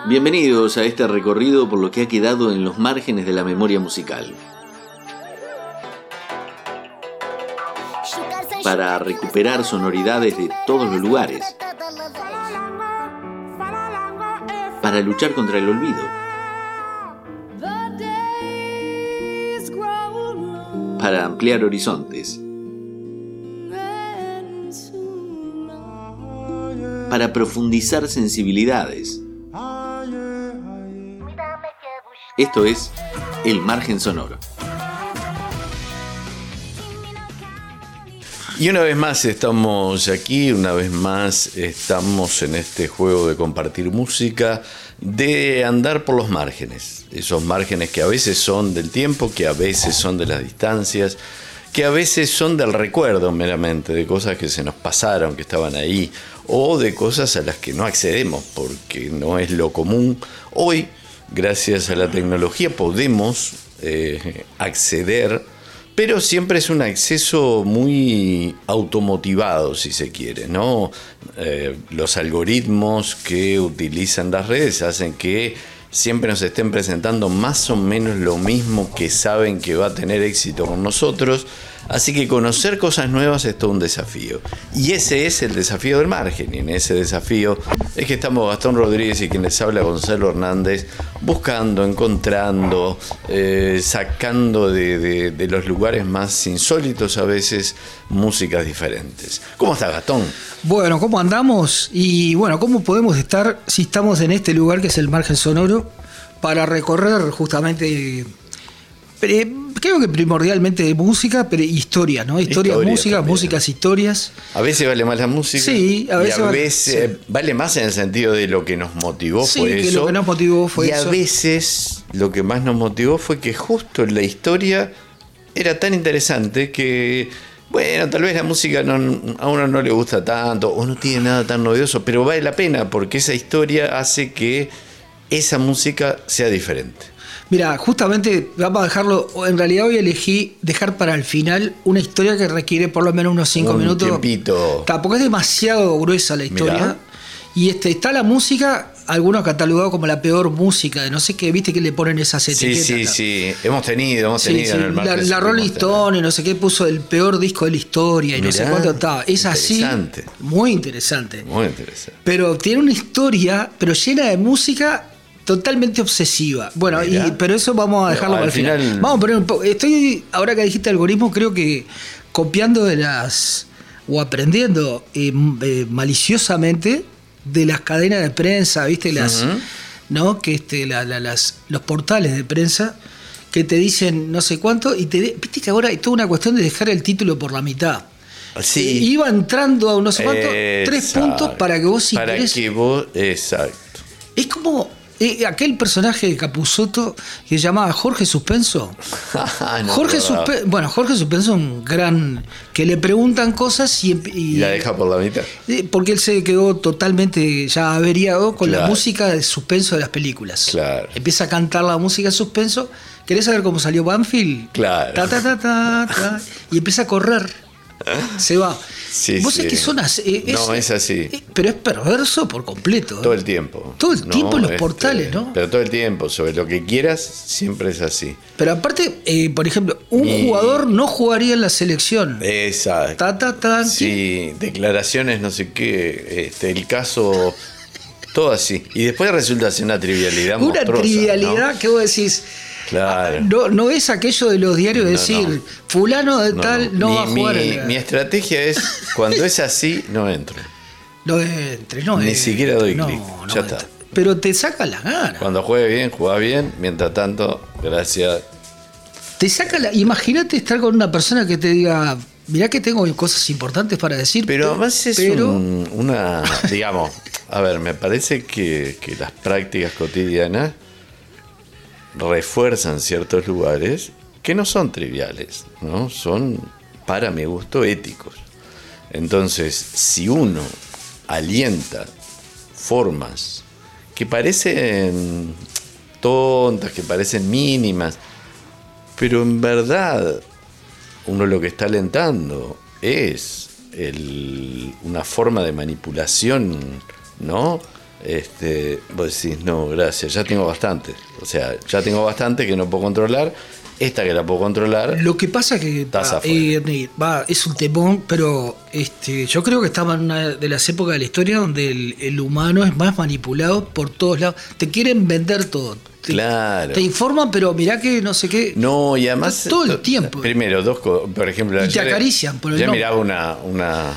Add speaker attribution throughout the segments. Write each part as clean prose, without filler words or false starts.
Speaker 1: Bienvenidos a este recorrido por lo que ha quedado en los márgenes de la memoria musical. Para recuperar sonoridades de todos los lugares. Para luchar contra el olvido. Para ampliar horizontes. Para profundizar sensibilidades. Esto es El Margen Sonoro.
Speaker 2: Y una vez más estamos aquí, una vez más estamos en este juego de compartir música, de andar por los márgenes. Esos márgenes que a veces son del tiempo, que a veces son de las distancias, que a veces son del recuerdo meramente, de cosas que se nos pasaron, que estaban ahí, o de cosas a las que no accedemos porque no es lo común. Hoy, gracias a la tecnología, podemos acceder, pero siempre es un acceso muy automotivado, si se quiere, ¿no? Los algoritmos que utilizan las redes hacen que siempre nos estén presentando más o menos lo mismo que saben que va a tener éxito con nosotros. Así que conocer cosas nuevas es todo un desafío. Y ese es el desafío del margen. Y en ese desafío es que estamos Gastón Rodríguez y quien les habla Gonzalo Hernández, buscando, encontrando, sacando de los lugares más insólitos a veces músicas diferentes. ¿Cómo está, Gastón?
Speaker 3: Bueno, ¿cómo andamos? Y bueno, ¿cómo podemos estar si estamos en este lugar que es el Margen Sonoro para recorrer justamente... creo que primordialmente de música, pero historia, ¿no? Historias, música, también. Músicas, historias.
Speaker 2: A veces vale más la música.
Speaker 3: Sí, a veces,
Speaker 2: sí. Vale más en el sentido de lo que nos motivó,
Speaker 3: sí,
Speaker 2: fue
Speaker 3: que
Speaker 2: eso.
Speaker 3: Lo que nos motivó fue eso.
Speaker 2: Y a veces lo que más nos motivó fue que justo la historia era tan interesante que, bueno, tal vez la música a uno no le gusta tanto o no tiene nada tan novedoso, pero vale la pena porque esa historia hace que esa música sea diferente.
Speaker 3: Mira, justamente vamos a dejarlo, en realidad hoy elegí dejar para el final una historia que requiere por lo menos unos 5 minutos.
Speaker 2: Tiempito.
Speaker 3: Tampoco es demasiado gruesa la historia.
Speaker 2: Mirá.
Speaker 3: Y está la música, algunos catalogados como la peor música, de no sé qué, viste que le ponen esas etiquetas.
Speaker 2: Sí. Hemos tenido en el margen.
Speaker 3: La Rolling Stone y no sé qué puso el peor disco de la historia y no sé cuánto estaba. Es así. Muy interesante. Muy interesante. Pero tiene una historia, pero llena de música totalmente obsesiva. Bueno, pero eso vamos a dejarlo para el final. Vamos a poner un poco. Ahora que dijiste algoritmo, creo que copiando o aprendiendo maliciosamente de las cadenas de prensa, ¿viste? ¿No? Que los portales de prensa que te dicen no sé cuánto y viste que ahora hay toda una cuestión de dejar el título por la mitad.
Speaker 2: Sí.
Speaker 3: Iba entrando a no sé cuánto, 3 puntos para que vos
Speaker 2: exacto.
Speaker 3: Es como aquel personaje de Capusotto que se llamaba Jorge Suspenso. Jorge Suspenso, un gran... que le preguntan cosas y
Speaker 2: la deja por la mitad.
Speaker 3: Porque él se quedó totalmente ya averiado con la música de suspenso de las películas.
Speaker 2: Claro.
Speaker 3: Empieza a cantar la música de suspenso. ¿Querés saber cómo salió Banfield?
Speaker 2: Claro.
Speaker 3: Y empieza a correr. Se va.
Speaker 2: Sí,
Speaker 3: vos sabés que son así.
Speaker 2: No, es así.
Speaker 3: Pero es perverso por completo.
Speaker 2: Todo el tiempo.
Speaker 3: Todo el tiempo en los portales, ¿no?
Speaker 2: Pero todo el tiempo, sobre lo que quieras, siempre es así.
Speaker 3: Pero aparte, por ejemplo, jugador no jugaría en la selección.
Speaker 2: Exacto. Sí, declaraciones, no sé qué, el caso, todo así. Y después resulta ser una trivialidad monstruosa. Una trivialidad,
Speaker 3: ¿no? Que vos decís...
Speaker 2: Claro.
Speaker 3: No es aquello de los diarios de decir, fulano de tal no va a jugar.
Speaker 2: Mi estrategia es, cuando es así, no entro.
Speaker 3: No entre, no
Speaker 2: Ni siquiera doy clic. Ya está.
Speaker 3: Pero te saca las ganas.
Speaker 2: Cuando juegue bien, jugás bien. Mientras tanto, gracias.
Speaker 3: Te saca Imagínate estar con una persona que te diga, mirá que tengo cosas importantes para decir.
Speaker 2: Pero además es una... Digamos, a ver, me parece que las prácticas cotidianas refuerzan ciertos lugares que no son triviales, ¿no? Son, para mi gusto, éticos. Entonces, si uno alienta formas que parecen tontas, que parecen mínimas, pero en verdad uno lo que está alentando es una forma de manipulación, ¿no? vos decís, no, gracias, ya tengo bastante. O sea, ya tengo bastante que no puedo controlar. Esta que la puedo controlar.
Speaker 3: Lo que pasa es que es un temón, pero yo creo que estamos en una de las épocas de la historia donde el humano es más manipulado por todos lados. Te quieren vender todo.
Speaker 2: Claro.
Speaker 3: Te informan, pero mirá que no sé qué.
Speaker 2: No, y además.
Speaker 3: Todo el tiempo.
Speaker 2: Primero, dos cosas. Por ejemplo,
Speaker 3: y te acarician por el
Speaker 2: ya
Speaker 3: nombre.
Speaker 2: miraba una.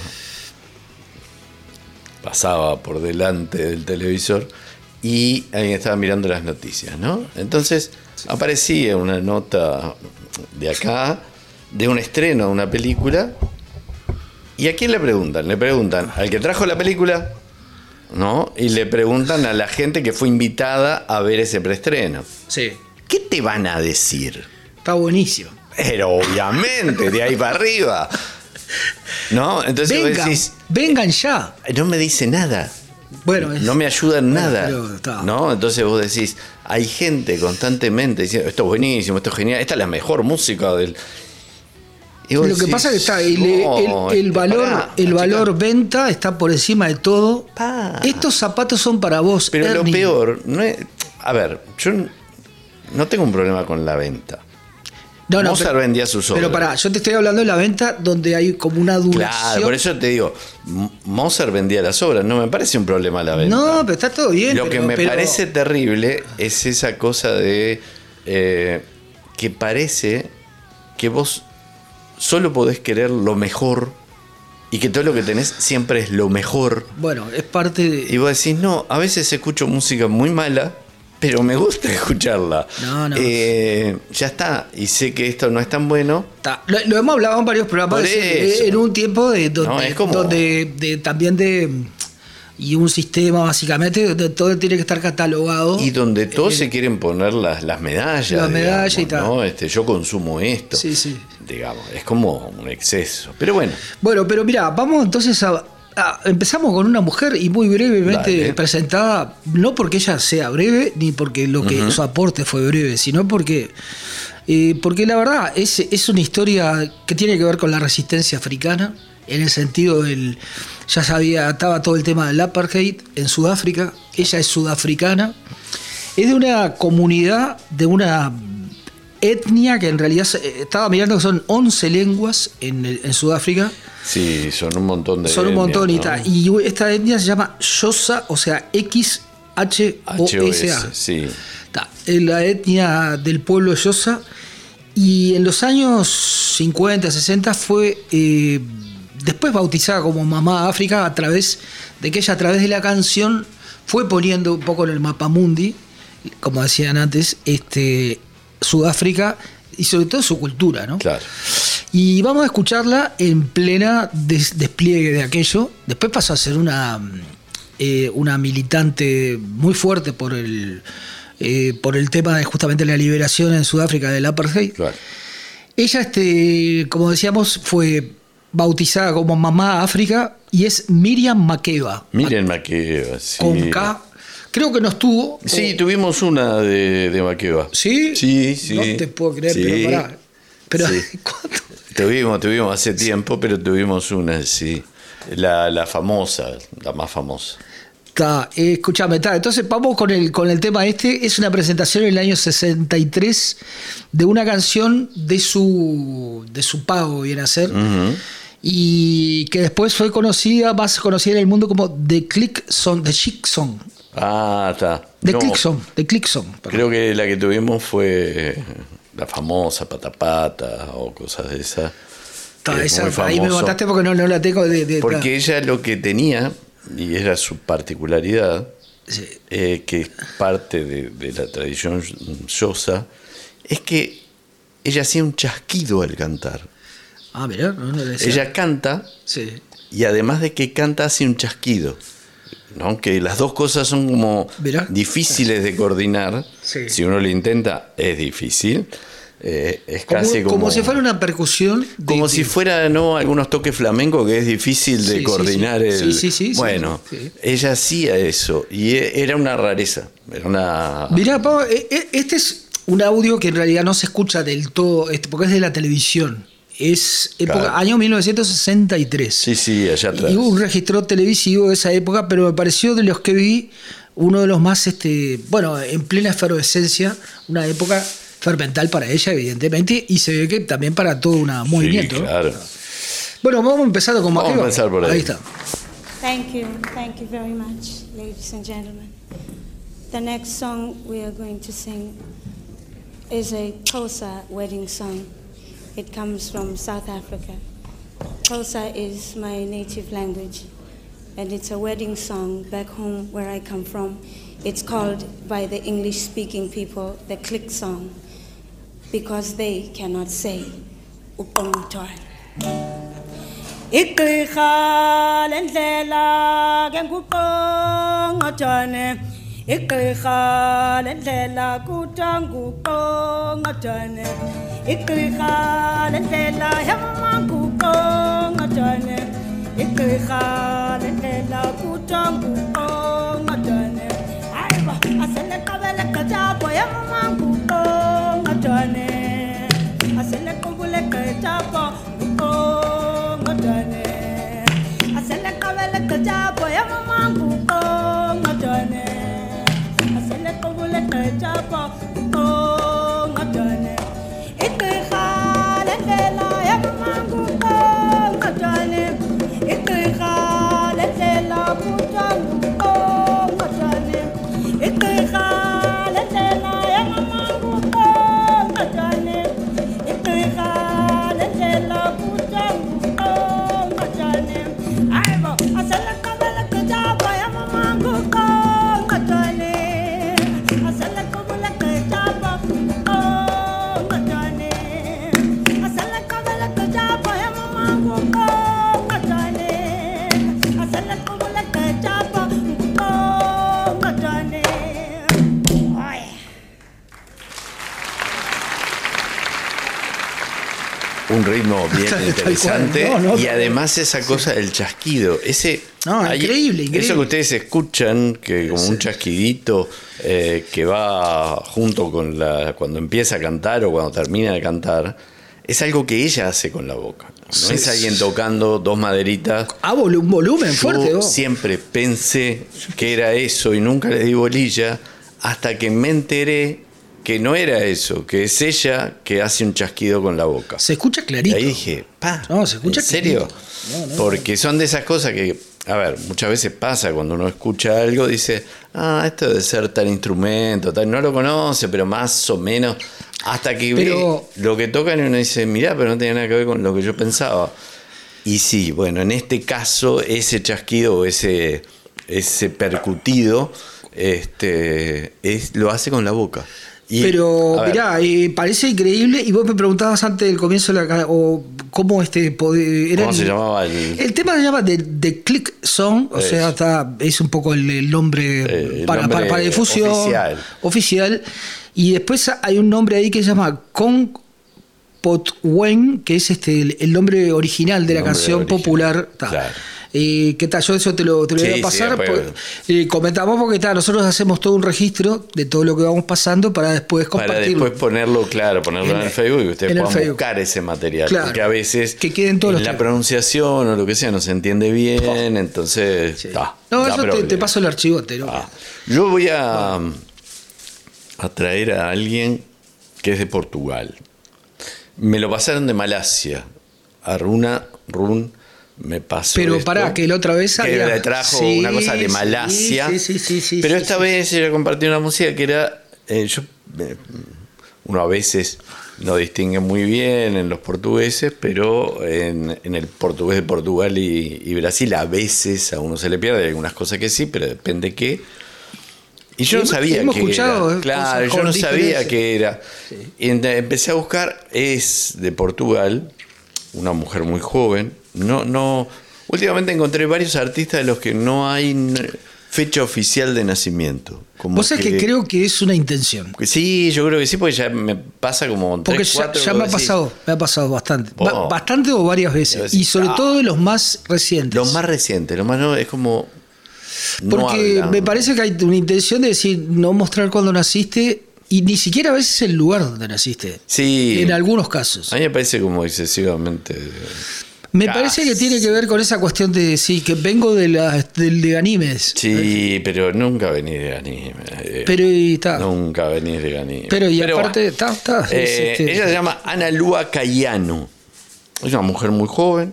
Speaker 2: Pasaba por delante del televisor y alguien estaba mirando las noticias, ¿no? Entonces aparecía una nota de acá, de un estreno de una película. ¿Y a quién le preguntan? Le preguntan al que trajo la película, ¿no? Y le preguntan a la gente que fue invitada a ver ese preestreno.
Speaker 3: Sí.
Speaker 2: ¿Qué te van a decir?
Speaker 3: Está buenísimo.
Speaker 2: Pero obviamente, de ahí para arriba. ¿No? Entonces vos decís,
Speaker 3: vengan ya.
Speaker 2: No me dice nada.
Speaker 3: Bueno,
Speaker 2: no me ayuda en nada.
Speaker 3: Pero,
Speaker 2: ¿no? Entonces vos decís, hay gente constantemente diciendo, esto es buenísimo, esto es genial, esta es la mejor música del.
Speaker 3: Lo decís, que pasa es que está el valor venta está por encima de todo. Estos zapatos son para vos.
Speaker 2: Pero
Speaker 3: Ernie.
Speaker 2: Lo peor no es. A ver, yo no tengo un problema con la venta. Mozart vendía sus obras.
Speaker 3: Pero pará, yo te estoy hablando de la venta donde hay como una duración.
Speaker 2: Claro, por eso te digo, Mozart vendía las obras, no me parece un problema la venta.
Speaker 3: No, pero está todo bien.
Speaker 2: Lo que me parece terrible es esa cosa de que parece que vos solo podés querer lo mejor y que todo lo que tenés siempre es lo mejor.
Speaker 3: Bueno, es parte de.
Speaker 2: Y vos decís, no, a veces escucho música muy mala, pero me gusta escucharla.
Speaker 3: No.
Speaker 2: Ya está. Y sé que esto no es tan bueno.
Speaker 3: Lo hemos hablado en varios programas en un tiempo donde también y un sistema básicamente donde todo tiene que estar catalogado.
Speaker 2: Y donde todos se quieren poner las medallas.
Speaker 3: Las medallas y tal.
Speaker 2: ¿no? Yo consumo esto.
Speaker 3: Sí.
Speaker 2: Digamos, es como un exceso. Pero bueno.
Speaker 3: Bueno, pero mira, vamos entonces empezamos con una mujer y muy brevemente presentada, no porque ella sea breve, ni porque su aporte fue breve, sino porque la verdad es una historia que tiene que ver con la resistencia africana, en el sentido estaba todo el tema del apartheid en Sudáfrica. Ella es sudafricana, es de una comunidad, de una etnia que en realidad estaba mirando que son 11 lenguas en Sudáfrica.
Speaker 2: Sí, son un montón de
Speaker 3: Son un montón,
Speaker 2: etnias, ¿no?
Speaker 3: Y esta etnia se llama Xhosa, o sea, XHOSA.
Speaker 2: Sí.
Speaker 3: Es la etnia del pueblo Xhosa. Y en los años 50, 60 fue después bautizada como Mamá África a través de que ella, a través de la canción, fue poniendo un poco en el mapamundi, como decían antes, Sudáfrica y sobre todo su cultura, ¿no?
Speaker 2: Claro.
Speaker 3: Y vamos a escucharla en plena despliegue de aquello. Después pasó a ser una militante muy fuerte por el tema de justamente la liberación en Sudáfrica del apartheid.
Speaker 2: Claro.
Speaker 3: Ella, como decíamos, fue bautizada como Mamá África y es Miriam Makeba.
Speaker 2: Miriam Makeba, sí.
Speaker 3: Con K. Creo que no estuvo.
Speaker 2: Sí, tuvimos una de Makeba.
Speaker 3: ¿Sí?
Speaker 2: Sí.
Speaker 3: No te puedo creer,
Speaker 2: sí.
Speaker 3: pero pará. Pero,
Speaker 2: sí. Tuvimos hace tiempo, pero tuvimos una, sí. La famosa, la más famosa.
Speaker 3: Escúchame, entonces vamos con el tema Es una presentación en el año 63 de una canción de su pago, viene a ser. Uh-huh. Y que después fue más conocida en el mundo como The Click Song, The Chic Song.
Speaker 2: Ah, está.
Speaker 3: The Click Song.
Speaker 2: Creo que la que tuvimos fue la famosa Patapata o cosas de esas.
Speaker 3: Ahí me mataste porque no la tengo
Speaker 2: porque ella lo que tenía, y era su particularidad, sí. Que es parte de la tradición Xhosa, es que ella hacía un chasquido al cantar.
Speaker 3: Ah, mirá, no le decía.
Speaker 2: Ella canta, sí. Y además de que canta, hace un chasquido. ¿No? Que las dos cosas son como difíciles de coordinar. Sí. Si uno lo intenta, es difícil. Es casi como
Speaker 3: si fuera una percusión.
Speaker 2: Como si fuera, ¿no?, algunos toques flamencos que es difícil de coordinar. Bueno, ella hacía eso y era una rareza.
Speaker 3: Mirá, Pau, este es un audio que en realidad no se escucha del todo, porque es de la televisión. Es época, año 1963.
Speaker 2: Sí, allá atrás.
Speaker 3: Y hubo un registro televisivo de esa época, pero me pareció de los que vi uno de los más, en plena efervescencia, una época fermental para ella, evidentemente, y se ve que también para todo un movimiento.
Speaker 2: Sí, claro.
Speaker 3: Bueno, vamos empezando con Maqueva.
Speaker 2: Vamos a empezar por ahí.
Speaker 3: Ahí está.
Speaker 4: Thank you very much, ladies and gentlemen. The next song we are going to sing is a Xhosa wedding song. It comes from South Africa. Xhosa is my native language, and it's a wedding song back home where I come from. It's called by the English-speaking people the click song, because they cannot say uqongqothwane. Igqirha lendlela ke nguqongqothwane, igqirha lendlela kuthiwa nguqongqothwane, igqirha lendlela yamama nguqongqothwane, igqirha lendlela kuthiwa nguqongqothwane. Hayiba aseleqabele gqithapho yamama nguqongqothwane, aselequbule gqithapho nguqongqothwane, aseleqabele gqithapho yamama nguqongqothwane, aselequbule gqithapho nguqongqothwane. Igqirha lendlela yamama nguqongqothwane, igqirha lendlela kuthiwa nguqongqothwane, igqirha lendlela yamama nguqongqothwane, igqirha lendlela kuthiwa nguqongqothwane. Hayibo aseleqabele gqithapho yamama nguqongqothwane, aselequbule gqithapho nguqongqothwane, aseleqabele gqithapho yamama nguqongqothwane, aselequbule gqithapho nguqongqothwane.
Speaker 2: Un ritmo bien interesante. Y además esa cosa, el chasquido.
Speaker 3: Increíble.
Speaker 2: Eso que ustedes escuchan, que como un chasquidito que va junto con cuando empieza a cantar o cuando termina de cantar, es algo que ella hace con la boca. No es alguien tocando dos maderitas.
Speaker 3: Un volumen fuerte.
Speaker 2: Yo siempre pensé que era eso y nunca le di bolilla hasta que me enteré que no era eso, que es ella que hace un chasquido con la boca.
Speaker 3: Se escucha clarito.
Speaker 2: Y ahí dije,
Speaker 3: se escucha
Speaker 2: ¿en serio?
Speaker 3: No.
Speaker 2: Porque son de esas cosas que, a ver, muchas veces pasa cuando uno escucha algo, dice, esto debe ser tal instrumento, tal, no lo conoce, pero más o menos, hasta que ve lo que tocan y uno dice, mirá, pero no tenía nada que ver con lo que yo pensaba. Y sí, bueno, en este caso, ese chasquido o ese percutido, lo hace con la boca.
Speaker 3: Pero mirá, parece increíble. Y vos me preguntabas antes del comienzo de cómo
Speaker 2: ¿Cómo se llamaba
Speaker 3: el tema? Se llama The Click Song, o sea, es un poco el nombre para difusión oficial. Y después hay un nombre ahí que se llama Kong Potwen, que es el nombre original de la canción popular.
Speaker 2: Claro.
Speaker 3: ¿Qué tal? Yo eso te lo voy a pasar. Comentamos porque nosotros hacemos todo un registro de todo lo que vamos pasando para después compartirlo.
Speaker 2: Para después ponerlo en el Facebook y ustedes puedan buscar ese material. Claro, porque a veces
Speaker 3: que queden todos
Speaker 2: la pronunciación o lo que sea no se entiende bien, entonces...
Speaker 3: Sí. Te paso el archivo entero.
Speaker 2: Yo voy a traer a alguien que es de Portugal. Me lo pasaron de Malasia. Run me pasó.
Speaker 3: Pero pará, que la otra vez
Speaker 2: que le trajo una cosa de Malasia.
Speaker 3: Sí,
Speaker 2: pero esta vez ella compartió una música que era. Uno a veces no distingue muy bien en los portugueses, pero en el portugués de Portugal y Brasil a veces a uno se le pierde algunas cosas que sí, pero depende qué. Y yo no sabía qué era. Claro, yo no sabía qué era. Sí. Y empecé a buscar, es de Portugal, una mujer muy joven. No, últimamente encontré varios artistas de los que no hay fecha oficial de nacimiento.
Speaker 3: Vos sabés que creo que es una intención.
Speaker 2: Sí, yo creo que sí, porque ya me pasa como 3, 4.
Speaker 3: Ya me ha pasado bastante. Bastante o varias veces. Y sobre todo de los más recientes.
Speaker 2: Los más recientes, los más no, es como.
Speaker 3: Porque me parece que hay una intención de decir, no mostrar cuándo naciste. Y ni siquiera a veces el lugar donde naciste.
Speaker 2: Sí.
Speaker 3: En algunos casos.
Speaker 2: A mí me parece como excesivamente.
Speaker 3: Me parece que tiene que ver con esa cuestión de que vengo del de Ganímedes.
Speaker 2: Sí, pero nunca venís de Ganímedes.
Speaker 3: Pero está.
Speaker 2: Nunca venís de Ganímedes.
Speaker 3: Pero aparte, está.
Speaker 2: Ella se llama Ana Lua Cayano. Es una mujer muy joven.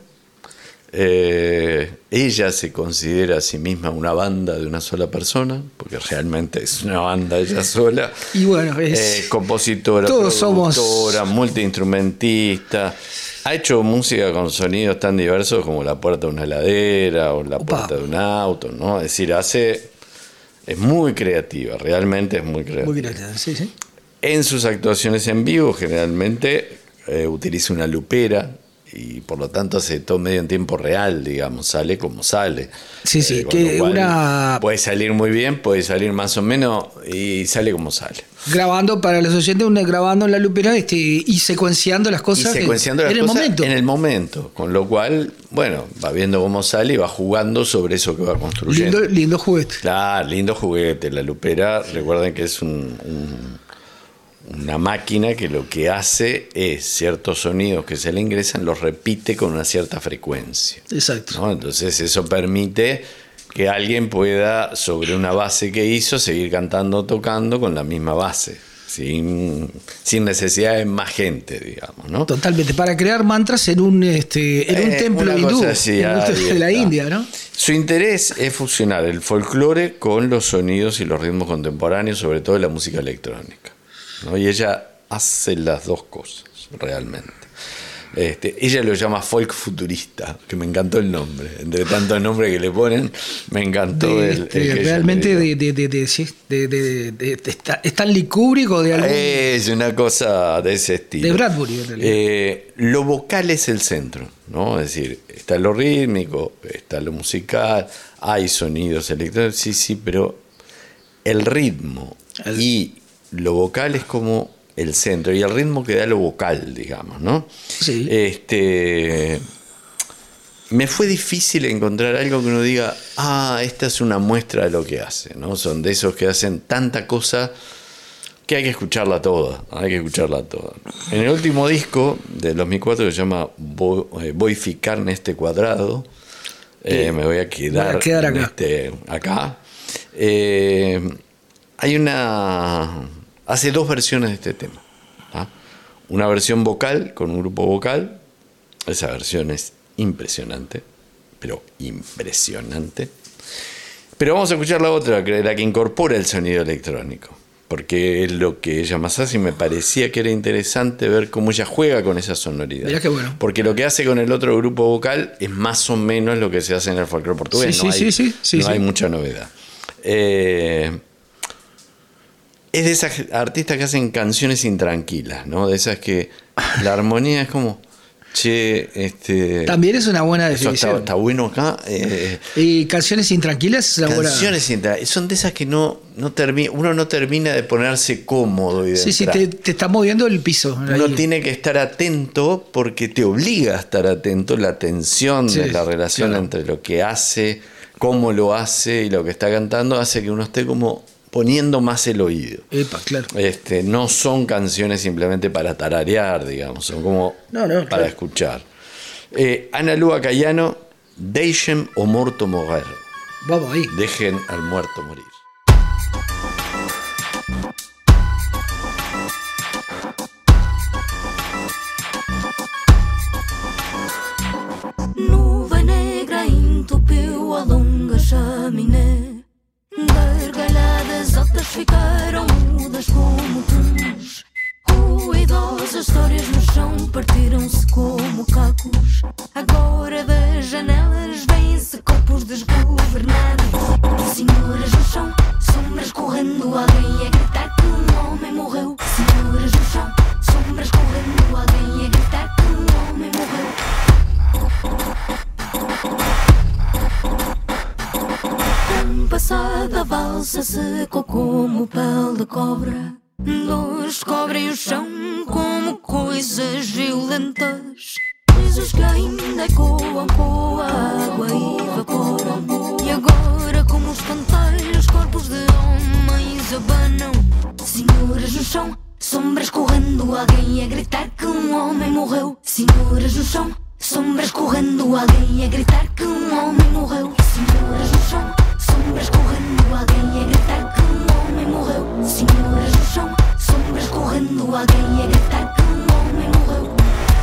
Speaker 2: Ella se considera a sí misma una banda de una sola persona, porque realmente es una banda ella sola.
Speaker 3: Y bueno, es
Speaker 2: compositora,
Speaker 3: todos
Speaker 2: productora, multiinstrumentista. Ha hecho música con sonidos tan diversos como la puerta de una heladera o la puerta de un auto, ¿no? Es decir, es muy creativa, realmente es muy creativa.
Speaker 3: Muy creativa, sí.
Speaker 2: En sus actuaciones en vivo generalmente utiliza una lupera y por lo tanto hace todo medio en tiempo real, digamos, sale como sale.
Speaker 3: Sí, que
Speaker 2: puede salir muy bien, puede salir más o menos y sale como sale.
Speaker 3: Grabando para los oyentes, grabando en la lupera y secuenciando las cosas,
Speaker 2: en el momento, con lo cual, bueno, va viendo cómo sale y va jugando sobre eso que va construyendo.
Speaker 3: Lindo juguete.
Speaker 2: Claro, lindo juguete. La lupera, recuerden que es una máquina que lo que hace es ciertos sonidos que se le ingresan, los repite con una cierta frecuencia.
Speaker 3: Exacto.
Speaker 2: ¿No? Entonces eso permite que alguien pueda, sobre una base que hizo, seguir cantando o tocando con la misma base, sin necesidad de más gente, digamos, ¿no?
Speaker 3: Totalmente, para crear mantras en un templo hindú, de la India, ¿no?
Speaker 2: Su interés es fusionar el folclore con los sonidos y los ritmos contemporáneos, sobre todo la música electrónica, ¿no? Y ella hace las dos cosas, realmente. Ella lo llama folk futurista, que me encantó el nombre. Entre tantos nombres que le ponen, me encantó
Speaker 3: realmente Stanley Kubrick o de algún...
Speaker 2: Es una cosa de ese estilo.
Speaker 3: De Bradbury, en realidad.
Speaker 2: Lo vocal es el centro, ¿no? Es decir, está lo rítmico, está lo musical, hay sonidos electrónicos, sí, pero el ritmo y lo vocal es como el centro, y el ritmo que da lo vocal, digamos, ¿no?
Speaker 3: Sí.
Speaker 2: Me fue difícil encontrar algo que uno diga, esta es una muestra de lo que hace, ¿no? Son de esos que hacen tanta cosa que hay que escucharla toda, En el último disco de 2004, que se llama Voificar en este cuadrado, me voy a quedar acá. Hace dos versiones de este tema. Una versión vocal con un grupo vocal. Esa versión es impresionante, pero impresionante. Pero vamos a escuchar la otra, la que incorpora el sonido electrónico, porque es lo que ella más hace y me parecía que era interesante ver cómo ella juega con esa sonoridad.
Speaker 3: Mirá qué bueno.
Speaker 2: Porque lo que hace con el otro grupo vocal es más o menos lo que se hace en el folclore portugués. No hay mucha novedad. Es de esas artistas que hacen canciones intranquilas, ¿no? De esas que la armonía es como,
Speaker 3: También es una buena definición.
Speaker 2: Está bueno acá.
Speaker 3: Y canciones intranquilas es una buena.
Speaker 2: Canciones intranquilas. Son de esas que uno no termina de ponerse cómodo. Y
Speaker 3: sí, te está moviendo el piso.
Speaker 2: Uno tiene que estar atento porque te obliga a estar atento. La tensión de la relación entre lo que hace, cómo lo hace y lo que está cantando hace que uno esté como poniendo más el oído.
Speaker 3: Claro.
Speaker 2: No son canciones simplemente para tararear, digamos, son como para escuchar. Ana Lua Cayano, Deixem o morto morrer.
Speaker 3: Vamos ahí.
Speaker 2: Dejen al muerto morir.
Speaker 5: Nuvem negra entupiu a longa chaminé. Gargalhadas altas ficaram mudas como tons. Ruidosas histórias no chão partiram-se como cacos. Agora das janelas vêm-se corpos desgovernados. Senhoras no chão, sombras correndo, alguém a gritar que homem morreu. Senhoras no chão, sombras correndo, alguém a gritar que homem morreu. Passada a valsa secou como pele de cobra. Luz cobrem o chão como coisas violentas. Risos que ainda ecoam com a água e evaporam. E agora como espantalhos corpos de homens abanam. Senhoras no chão, sombras correndo, alguém a gritar que homem morreu. Senhoras no chão, sombras correndo, alguém a gritar que homem morreu. Senhoras no chão, sombras correndo, alguém a gritar que homem morreu. Senhoras no chão, sombras correndo, alguém a gritar que homem morreu.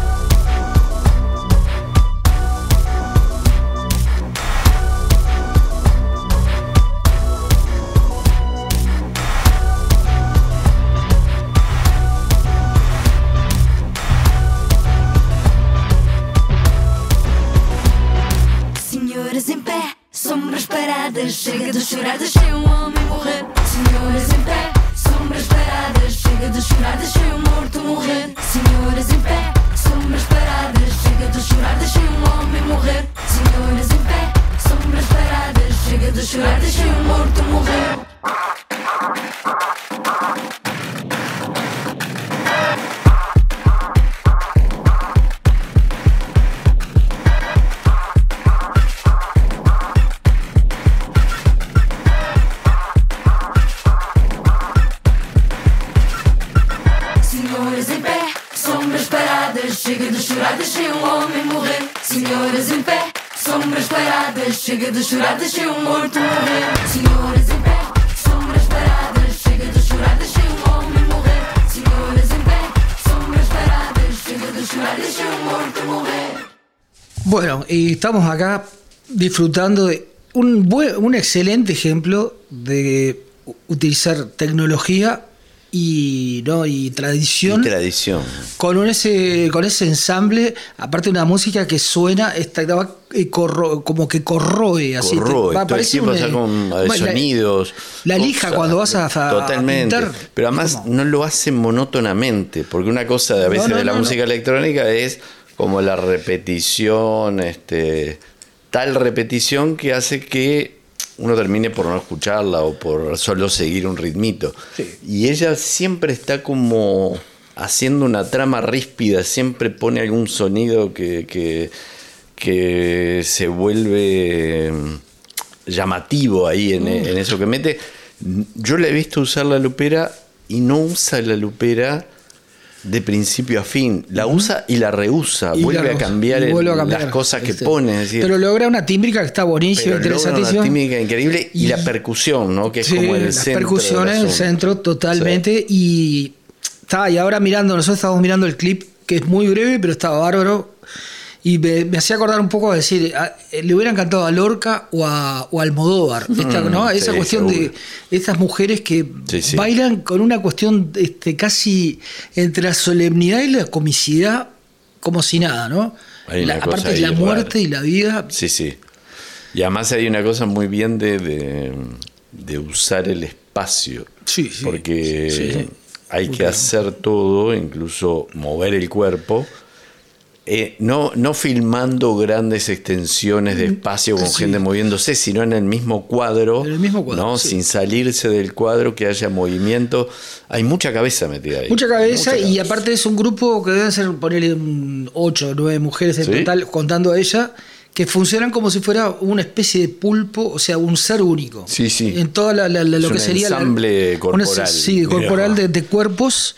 Speaker 5: Em pé, sombras paradas, chega de chorar, deixei homem morrer. Senhoras em pé, sombras paradas, chega de chorar, deixei morto morrer. Senhoras em pé, sombras paradas, chega de chorar, deixei homem morrer. Senhoras em pé, sombras paradas, chega de chorar, deixei morto morrer. Chega de chorar, deixei homem morrer. Senhoras em pé, sombras paradas, chega de chorar, deixei morto morrer. Senhoras em pé, sombras paradas, chega de chorar, deixei homem morrer. Senhoras em pé, sombras paradas, chega de chorar, deixei morto morrer.
Speaker 3: Bueno, y estamos acá disfrutando de un excelente ejemplo de utilizar tecnología y tradición, con ese ensamble, aparte de una música que suena como que corroe, así
Speaker 2: parece con sonidos,
Speaker 3: la lija cuando vas a
Speaker 2: totalmente a pintar, pero además no lo hace monótonamente, porque una cosa a veces de la música electrónica es como la repetición, tal repetición que hace que uno termine por no escucharla o por solo seguir un ritmito. Sí. Y ella siempre está como haciendo una trama ríspida, siempre pone algún sonido que se vuelve llamativo ahí en eso que mete. Yo la he visto usar la lupera y no usa la lupera de principio a fin, la usa y la reusa, vuelve a cambiar las cosas que pone, es decir,
Speaker 3: pero logra una tímbrica que está buenísima, interesantísima,
Speaker 2: una tímbrica increíble, y la percusión, ¿no? Que es como el centro. La percusión
Speaker 3: es el centro totalmente, sí. Y ahora nosotros estábamos mirando el clip, que es muy breve, pero estaba bárbaro. Y me hacía acordar un poco a decir, le hubieran cantado a Lorca o a Almodóvar, ¿no? Esa cuestión seguro. De estas mujeres que bailan con una cuestión casi entre la solemnidad y la comicidad, como si nada, ¿no? Aparte de la muerte y la vida.
Speaker 2: Sí, sí. Y además hay una cosa muy bien de usar el espacio, porque hay que hacer todo, incluso mover el cuerpo. No filmando grandes extensiones de espacio con gente moviéndose, sino en el mismo cuadro, ¿no? Sin salirse del cuadro, que haya movimiento. Hay mucha cabeza metida ahí.
Speaker 3: Mucha cabeza, y aparte es un grupo que deben ser, ponerle 8 o 9 mujeres en total, contando a ella, que funcionan como si fuera una especie de pulpo, o sea, un ser único.
Speaker 2: Sí, sí.
Speaker 3: En toda lo que sería
Speaker 2: un ensamble corporal.
Speaker 3: Corporal de cuerpos.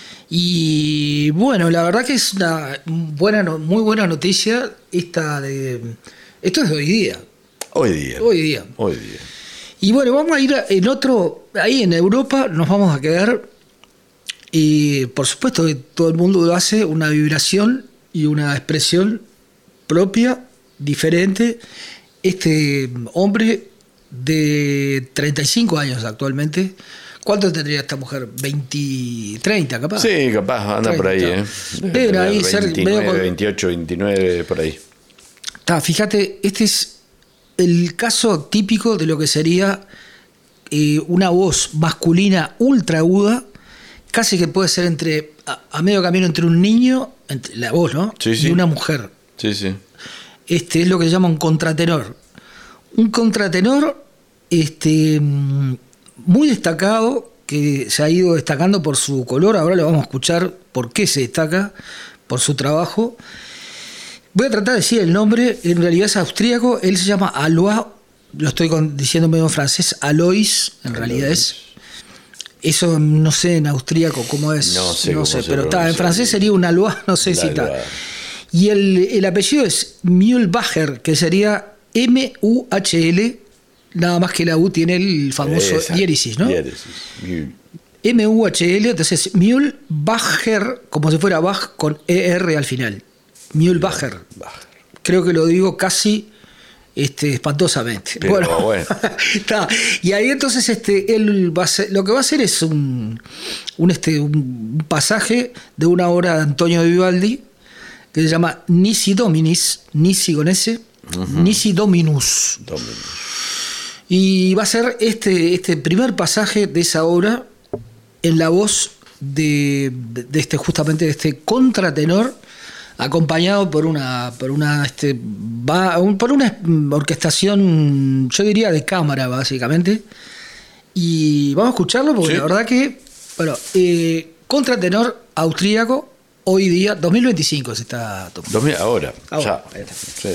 Speaker 3: Y bueno, la verdad que es una muy buena noticia esto es de hoy día. Hoy día. Y bueno, vamos a ir ahí en Europa nos vamos a quedar, y por supuesto que todo el mundo lo hace, una vibración y una expresión propia, diferente. Este hombre de 35 años actualmente. ¿Cuánto tendría esta mujer? ¿20, 30 capaz?
Speaker 2: Sí, capaz, anda 30. Por ahí,
Speaker 3: Pero ahí
Speaker 2: 29, 28, 29, por ahí.
Speaker 3: Fíjate, este es el caso típico de lo que sería una voz masculina ultra aguda, casi que puede ser a medio camino entre un niño, entre la voz, ¿no?
Speaker 2: Sí, sí.
Speaker 3: Y una mujer.
Speaker 2: Sí, sí.
Speaker 3: Es lo que se llama un contratenor. Un contratenor, muy destacado, que se ha ido destacando por su color. Ahora lo vamos a escuchar por qué se destaca, por su trabajo. Voy a tratar de decir el nombre, en realidad es austríaco, él se llama Alois, lo estoy diciendo medio en francés, Alois, en realidad es. Eso no sé en austríaco cómo es, no sé, pero está en francés sería un Alois, no sé si está. Y el apellido es Mühlbacher, que sería M-U-H-L, nada más que la U tiene el famoso diéresis, ¿no? M-U-H-L, entonces Mühlbacher, como si fuera Bach con E-R al final. Mühlbacher. Creo que lo digo casi espantosamente.
Speaker 2: Pero bueno.
Speaker 3: Está. Y ahí entonces él lo que va a hacer es un pasaje de una obra de Antonio de Vivaldi que se llama Nisi Dominis, Nisi con S, Nisi Dominus. Y va a ser este primer pasaje de esa obra en la voz de justamente de este contratenor, acompañado por una orquestación, yo diría de cámara básicamente. Y vamos a escucharlo porque la verdad que, bueno, contratenor austríaco, hoy día, 2025 se está tocando.
Speaker 2: Ahora.
Speaker 3: Ya.
Speaker 2: Sí.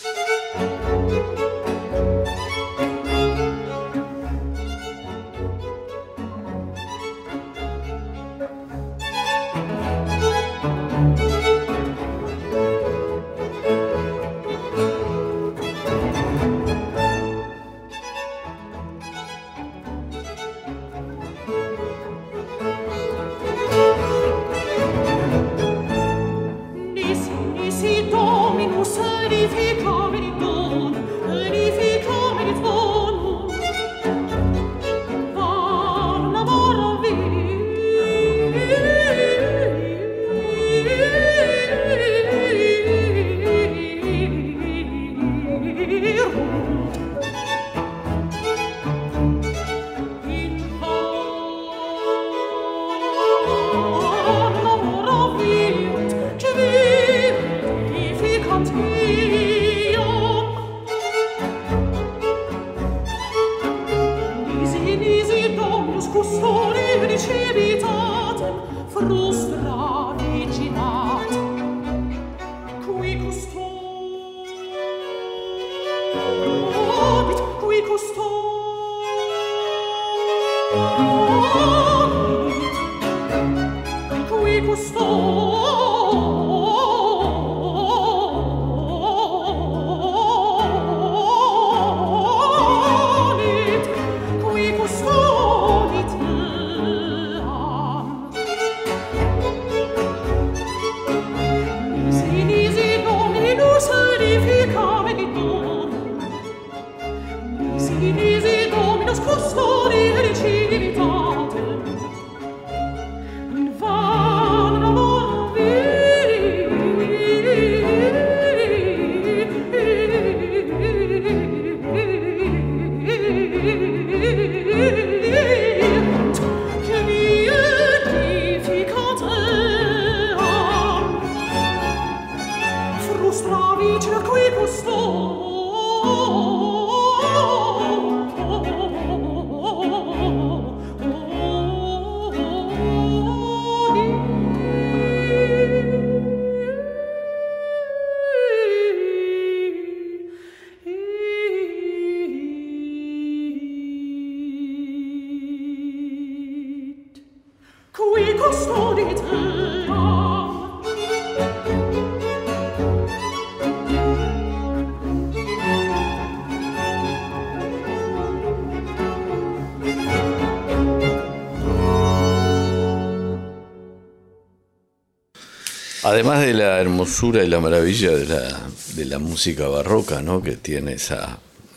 Speaker 2: Además de la hermosura y la maravilla de la música barroca, ¿no? Que tiene esas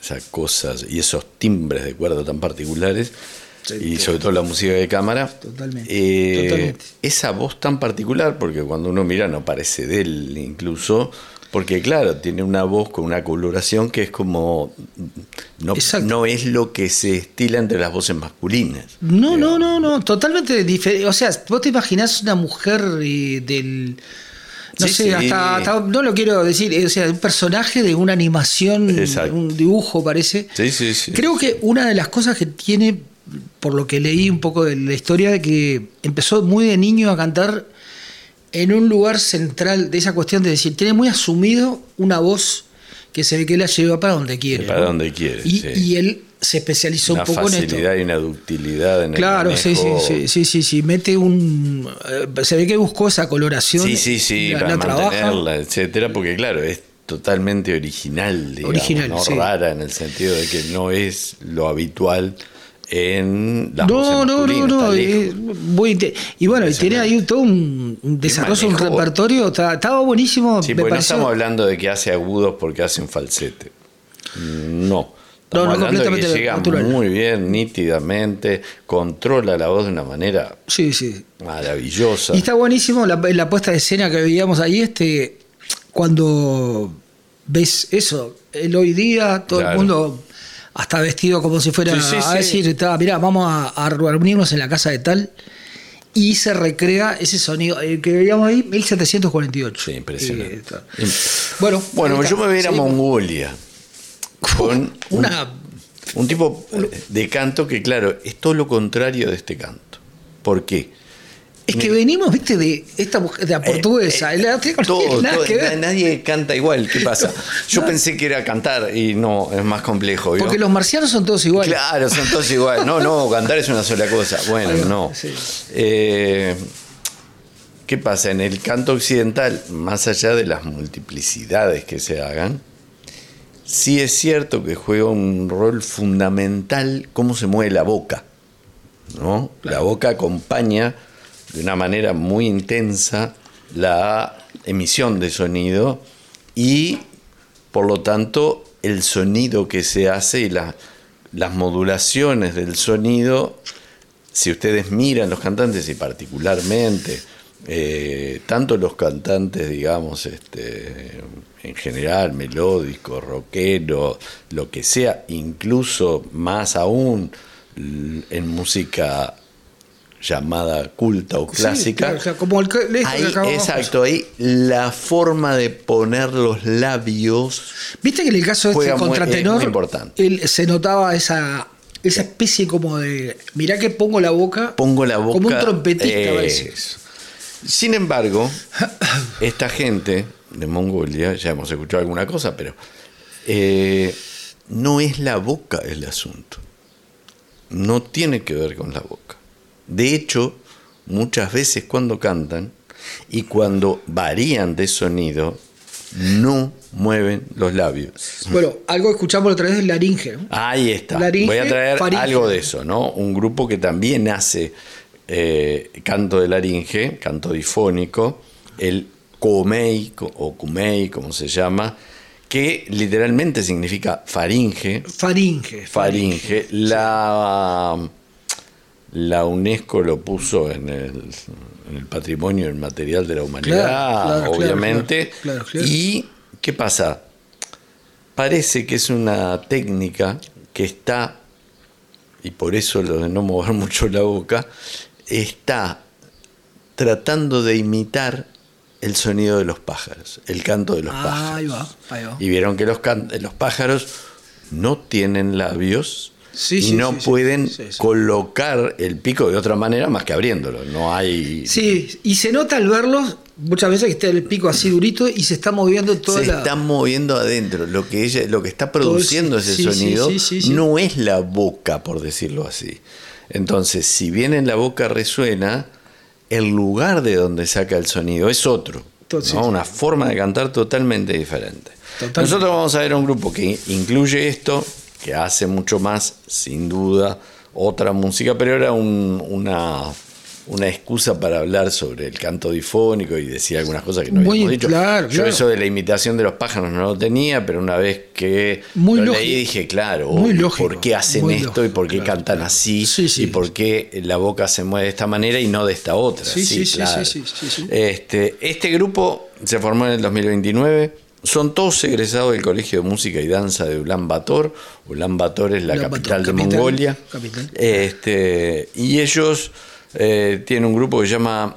Speaker 2: cosas y esos timbres de cuerda tan particulares, y sobre todo la música de cámara. Totalmente. Esa voz tan particular, porque cuando uno mira no parece de él incluso, porque claro, tiene una voz con una coloración que es como... No es lo que se estila entre las voces masculinas.
Speaker 3: No, totalmente diferente. O sea, vos te imaginás una mujer del... hasta no lo quiero decir, o sea, un personaje de una animación, un dibujo parece.
Speaker 2: Sí.
Speaker 3: Creo que una de las cosas que tiene, por lo que leí un poco de la historia, de que empezó muy de niño a cantar en un lugar central de esa cuestión de decir, tiene muy asumido una voz que se ve que la lleva para donde quiere.
Speaker 2: Para donde quiere.
Speaker 3: Y él se especializó un poco en esto.
Speaker 2: Una facilidad y una ductilidad en
Speaker 3: claro,
Speaker 2: el manejo.
Speaker 3: Sí. Mete se ve que buscó esa coloración.
Speaker 2: Sí, para mantenerla, etcétera, porque claro, es totalmente original, digamos, no rara en el sentido de que no es lo habitual en las voces masculinas. Y bueno, y tiene ahí todo un desarrollo, un repertorio, estaba buenísimo. Sí, porque no estamos hablando de que hace agudos porque hace un falsete. No. Estamos hablando de que llega natural. Muy bien, nítidamente, controla la voz de una manera maravillosa.
Speaker 3: Y está buenísimo la puesta de escena que veíamos ahí, cuando ves eso, el hoy día, todo el mundo hasta vestido como si fuera a decir, mirá, vamos a reunirnos en la casa de tal, y se recrea ese sonido que veíamos ahí, 1748.
Speaker 2: Sí, impresionante. Bueno, yo me voy a ir a Mongolia con un tipo de canto que, claro, es todo lo contrario de este canto. ¿Por qué?
Speaker 3: Es que venimos, viste, de esta mujer, de la portuguesa.
Speaker 2: Nadie canta igual. ¿Qué pasa? Yo pensé que era cantar y no, es más complejo.
Speaker 3: Porque los marcianos son todos iguales.
Speaker 2: Claro, son todos iguales. No, cantar es una sola cosa. Bueno, no. Sí. ¿Qué pasa? En el canto occidental, más allá de las multiplicidades que se hagan, sí es cierto que juega un rol fundamental cómo se mueve la boca, ¿no? Claro. La boca acompaña de una manera muy intensa la emisión de sonido y, por lo tanto, el sonido que se hace y las modulaciones del sonido, si ustedes miran los cantantes y particularmente tanto los cantantes, digamos, en general, melódico, rockero, lo que sea, incluso más aún en música llamada culta o clásica.
Speaker 3: Claro, o sea, como
Speaker 2: ahí la forma de poner los labios.
Speaker 3: Viste que en el caso de este contratenor,
Speaker 2: muy importante.
Speaker 3: Se notaba esa especie como de, mirá que pongo la boca como un trompetista.
Speaker 2: Sin embargo, esta gente de Mongolia, ya hemos escuchado alguna cosa, pero no es la boca el asunto. No tiene que ver con la boca. De hecho, muchas veces cuando cantan y cuando varían de sonido, no mueven los labios.
Speaker 3: Bueno, algo que escuchamos otra vez es laringe, ¿no?
Speaker 2: Ahí está. Voy a traer algo de eso, ¿no? Un grupo que también hace canto de laringe, canto difónico, el Koumei o Kumei, como se llama, que literalmente significa faringe.
Speaker 3: Faringe.
Speaker 2: La UNESCO lo puso en el patrimonio inmaterial de la humanidad, claro, obviamente.
Speaker 3: Claro.
Speaker 2: ¿Y qué pasa? Parece que es una técnica que está, y por eso lo de no mover mucho la boca, está tratando de imitar el sonido de los pájaros, el canto de los pájaros.
Speaker 3: Ahí va.
Speaker 2: Y vieron que los pájaros no tienen labios y no pueden colocar el pico de otra manera más que abriéndolo. No hay.
Speaker 3: Sí, y se nota al verlos muchas veces que está el pico así durito y se está moviendo
Speaker 2: está moviendo adentro. Lo que está produciendo ese sonido no es la boca, por decirlo así. Entonces, si bien en la boca resuena, el lugar de donde saca el sonido es otro, ¿no? Una forma de cantar totalmente diferente. Nosotros vamos a ver un grupo que incluye esto, que hace mucho más, sin duda, otra música, pero era una excusa para hablar sobre el canto difónico y decir algunas cosas que no habíamos dicho. Yo eso de la imitación de los pájaros no lo tenía, pero una vez que leí dije, claro, ¿por qué hacen esto y por qué cantan así y por qué la boca se mueve de esta manera y no de esta otra? Sí. Este grupo se formó en el 2029. Son todos egresados del Colegio de Música y Danza de Ulan Bator. Ulan Bator es la capital de Mongolia. Y ellos tienen un grupo que se llama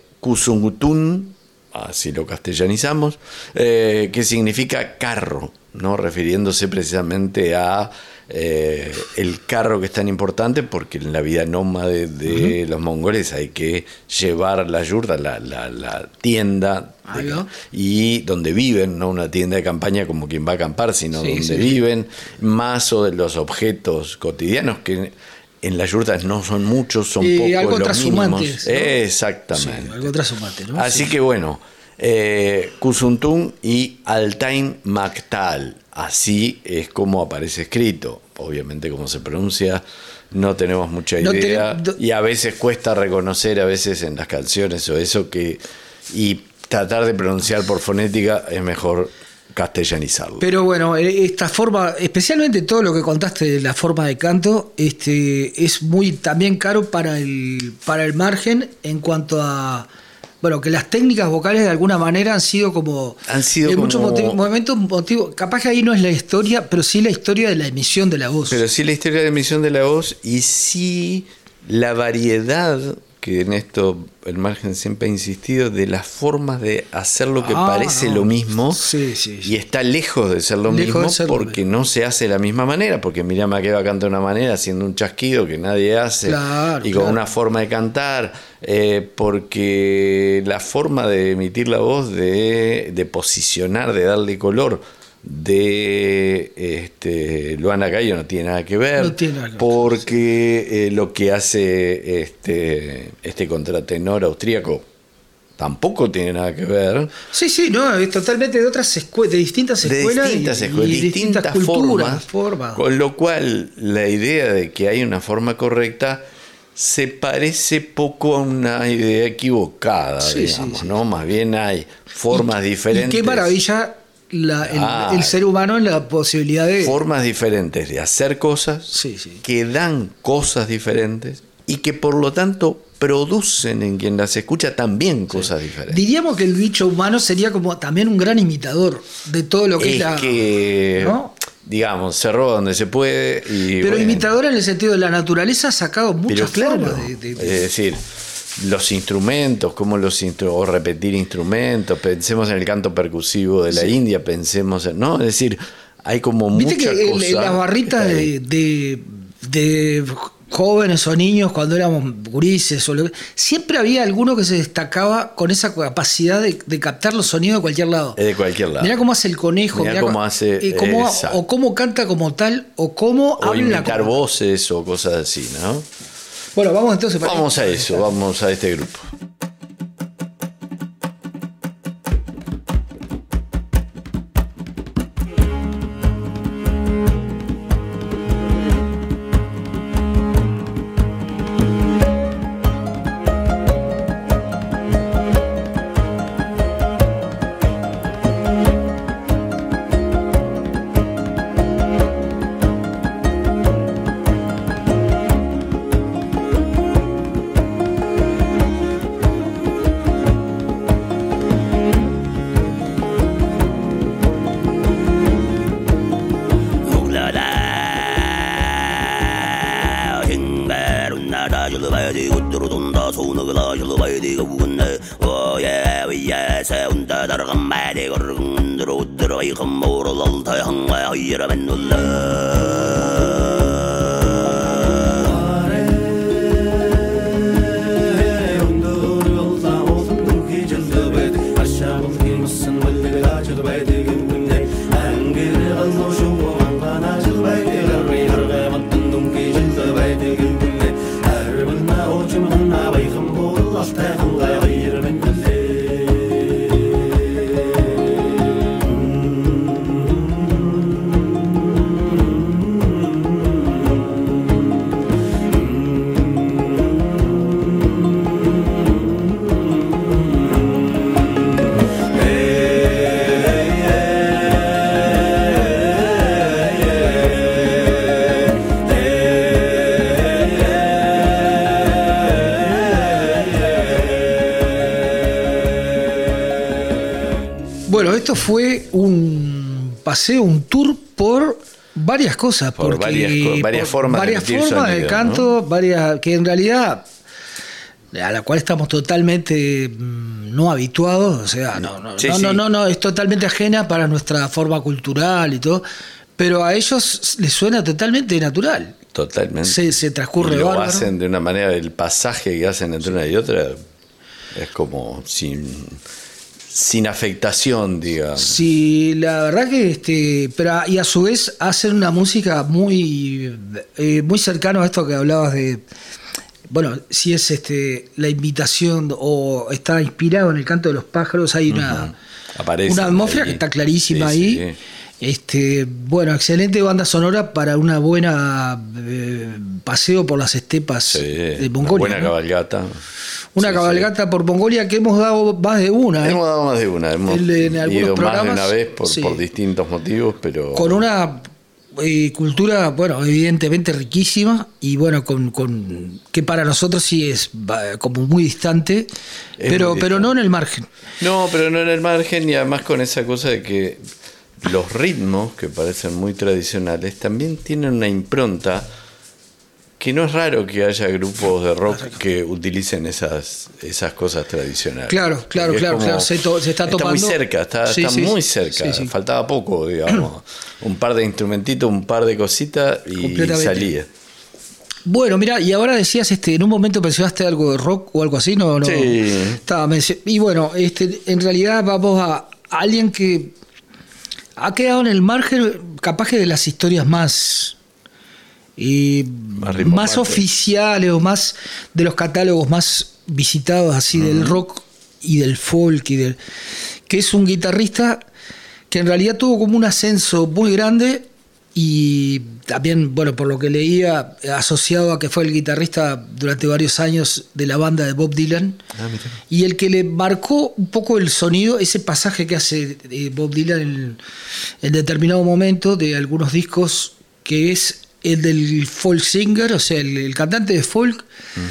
Speaker 2: Kusungutun, así lo castellanizamos, que significa carro. ¿no? Refiriéndose precisamente a el carro, que es tan importante porque en la vida nómade de los mongoles hay que llevar la yurta, la tienda y donde viven, no una tienda de campaña como quien va a acampar, sino donde viven, más o de los objetos cotidianos que en las yurtas no son muchos, son pocos,
Speaker 3: algo
Speaker 2: los mínimos.
Speaker 3: ¿No?
Speaker 2: Exactamente.
Speaker 3: Sí, algo trashumante, ¿no?
Speaker 2: Así que bueno, Kusuntun y Altain Maktal, así es como aparece escrito. Obviamente como se pronuncia no tenemos mucha idea, y a veces cuesta reconocer, a veces en las canciones o eso, y tratar de pronunciar por fonética es mejor castellanizarlo.
Speaker 3: Pero bueno, esta forma, especialmente todo lo que contaste de la forma de canto, es muy también caro para el margen en cuanto a, bueno, que las técnicas vocales de alguna manera han sido en muchos momentos motivo. Capaz que ahí no es la historia, pero sí la historia de la emisión de la voz.
Speaker 2: Pero sí la historia de la emisión de la voz, y sí la variedad, que en esto el margen siempre ha insistido, de las formas de hacer lo que parece lo mismo, y está lejos de ser lo mismo, porque no se hace de la misma manera, porque Miriam Makeba canta de una manera haciendo un chasquido que nadie hace, con una forma de cantar, porque la forma de emitir la voz, de posicionar, de darle color, de Luana Cayo no tiene nada que ver, porque lo que hace este contratenor austríaco tampoco tiene nada que ver.
Speaker 3: Sí, no, es totalmente de otras escuelas, de distintas escuelas, y distintas culturas, formas.
Speaker 2: Con lo cual la idea de que hay una forma correcta se parece poco a una idea equivocada, digamos, ¿no? Más bien hay formas diferentes.
Speaker 3: Y qué maravilla el ser humano en la posibilidad de...
Speaker 2: Formas diferentes de hacer cosas que dan cosas diferentes y que por lo tanto producen en quien las escucha también cosas diferentes.
Speaker 3: Diríamos que el bicho humano sería como también un gran imitador de todo lo que es ¿no?
Speaker 2: Digamos, se roba donde se puede.
Speaker 3: Pero imitador en el sentido de la naturaleza ha sacado muchas formas
Speaker 2: es decir, los instrumentos, o repetir instrumentos, pensemos en el canto percusivo de la India, pensemos en, ¿no? Es decir, hay como muchas cosas.
Speaker 3: Viste que las barritas de jóvenes o niños, cuando éramos gurises, siempre había alguno que se destacaba con esa capacidad de captar los sonidos de cualquier lado.
Speaker 2: De cualquier lado.
Speaker 3: Mirá cómo hace el conejo,
Speaker 2: mirá cómo hace,
Speaker 3: o cómo canta como tal, o cómo habla. O
Speaker 2: imitar voces o cosas así, ¿no?
Speaker 3: Bueno, vamos entonces.
Speaker 2: Vamos a eso, vamos a este grupo.
Speaker 3: Esto fue un paseo, un tour por varias cosas.
Speaker 2: Varias formas
Speaker 3: de canto, ¿no? Que en realidad a la cual estamos totalmente no habituados, o sea, no, es totalmente ajena para nuestra forma cultural y todo, pero a ellos les suena totalmente natural.
Speaker 2: Totalmente.
Speaker 3: Se transcurre
Speaker 2: y lo
Speaker 3: bárbaro.
Speaker 2: hacen de una manera, el pasaje que hacen entre una y otra es como sin afectación, digamos.
Speaker 3: Sí, la verdad que pero y a su vez hacen una música muy cercano a esto que hablabas de, bueno, si es la invitación o está inspirado en el canto de los pájaros, hay una atmósfera ahí que está clarísima ahí. Sí. Bueno, excelente banda sonora para una buena paseo por las estepas de Mongolia.
Speaker 2: Una buena cabalgata.
Speaker 3: Una cabalgata por Mongolia que hemos dado más de una.
Speaker 2: Hemos dado más de una. Hemos ido más de una vez por distintos motivos, pero...
Speaker 3: Con una cultura, bueno, evidentemente riquísima y bueno, con que para nosotros sí es como muy distante, pero no en el margen.
Speaker 2: No, pero no en el margen y además con esa cosa de que los ritmos, que parecen muy tradicionales, también tienen una impronta que no es raro que haya grupos de rock que utilicen esas cosas tradicionales.
Speaker 3: Claro. Se está topando.
Speaker 2: Está muy cerca, está muy cerca. Sí. Faltaba poco, digamos. Un par de instrumentitos, un par de cositas y salía.
Speaker 3: Bueno, mira, y ahora decías, en un momento mencionaste algo de rock o algo así, ¿no?
Speaker 2: Sí.
Speaker 3: Y bueno, en realidad vamos a alguien que ha quedado en el margen, capaz que de las historias más oficiales o más de los catálogos más visitados así del rock y del folk que es un guitarrista que en realidad tuvo como un ascenso muy grande y también, bueno, por lo que leía, asociado a que fue el guitarrista durante varios años de la banda de Bob Dylan, y el que le marcó un poco el sonido, ese pasaje que hace Bob Dylan en determinado momento de algunos discos, que es el del folk singer, o sea, el cantante de folk,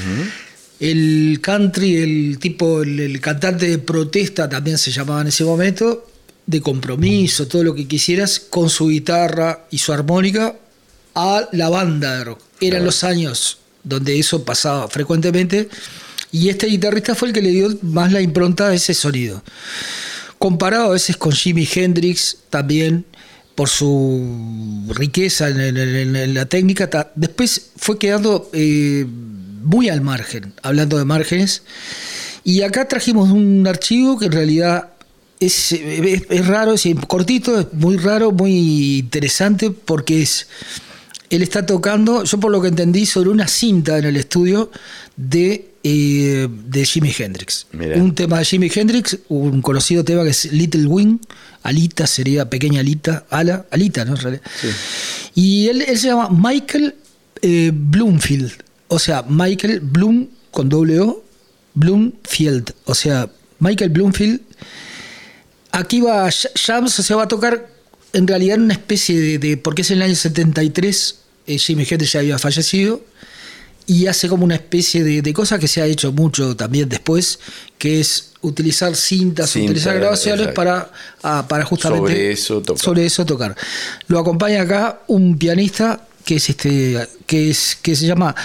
Speaker 3: el country, el cantante de protesta también se llamaba en ese momento, de compromiso, todo lo que quisieras, con su guitarra y su armónica, a la banda de rock. Eran los años donde eso pasaba frecuentemente, y este guitarrista fue el que le dio más la impronta a ese sonido. Comparado a veces con Jimi Hendrix también, por su riqueza en la técnica, después fue quedando muy al margen, hablando de márgenes. Y acá trajimos un archivo que en realidad es raro, es cortito, es muy raro, muy interesante, porque él está tocando, yo por lo que entendí, sobre una cinta en el estudio de Jimi Hendrix.
Speaker 2: Mirá.
Speaker 3: Un tema de Jimi Hendrix, un conocido tema que es Little Wing, Alita sería pequeña alita, alita, ¿no? En realidad. Sí. Y él se llama Michael Bloomfield, o sea, Michael Bloom con doble O, Bloomfield, o sea, Michael Bloomfield. Aquí va Jams, se va a tocar en realidad en una especie de porque es en el año 73, Jimi Hendrix ya había fallecido, y hace como una especie de cosa que se ha hecho mucho también después, que es utilizar cintas, utilizar grabaciones para justamente sobre eso tocar. Lo acompaña acá un pianista que es que se llama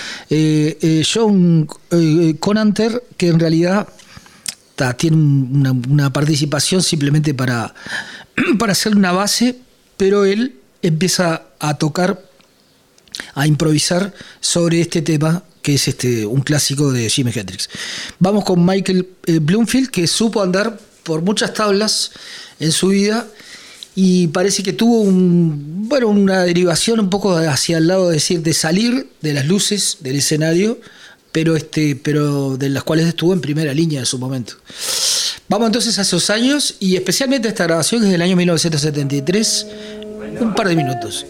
Speaker 3: John Conanter, que en realidad tiene una participación simplemente para hacer una base, pero él empieza a tocar, a improvisar sobre este tema que es un clásico de Jimi Hendrix. Vamos con Michael Bloomfield, que supo andar por muchas tablas en su vida y parece que tuvo una derivación un poco hacia el lado de salir de las luces del escenario, pero de las cuales estuvo en primera línea en su momento. Vamos entonces a esos años y especialmente a esta grabación que es del año 1973, un par de minutos.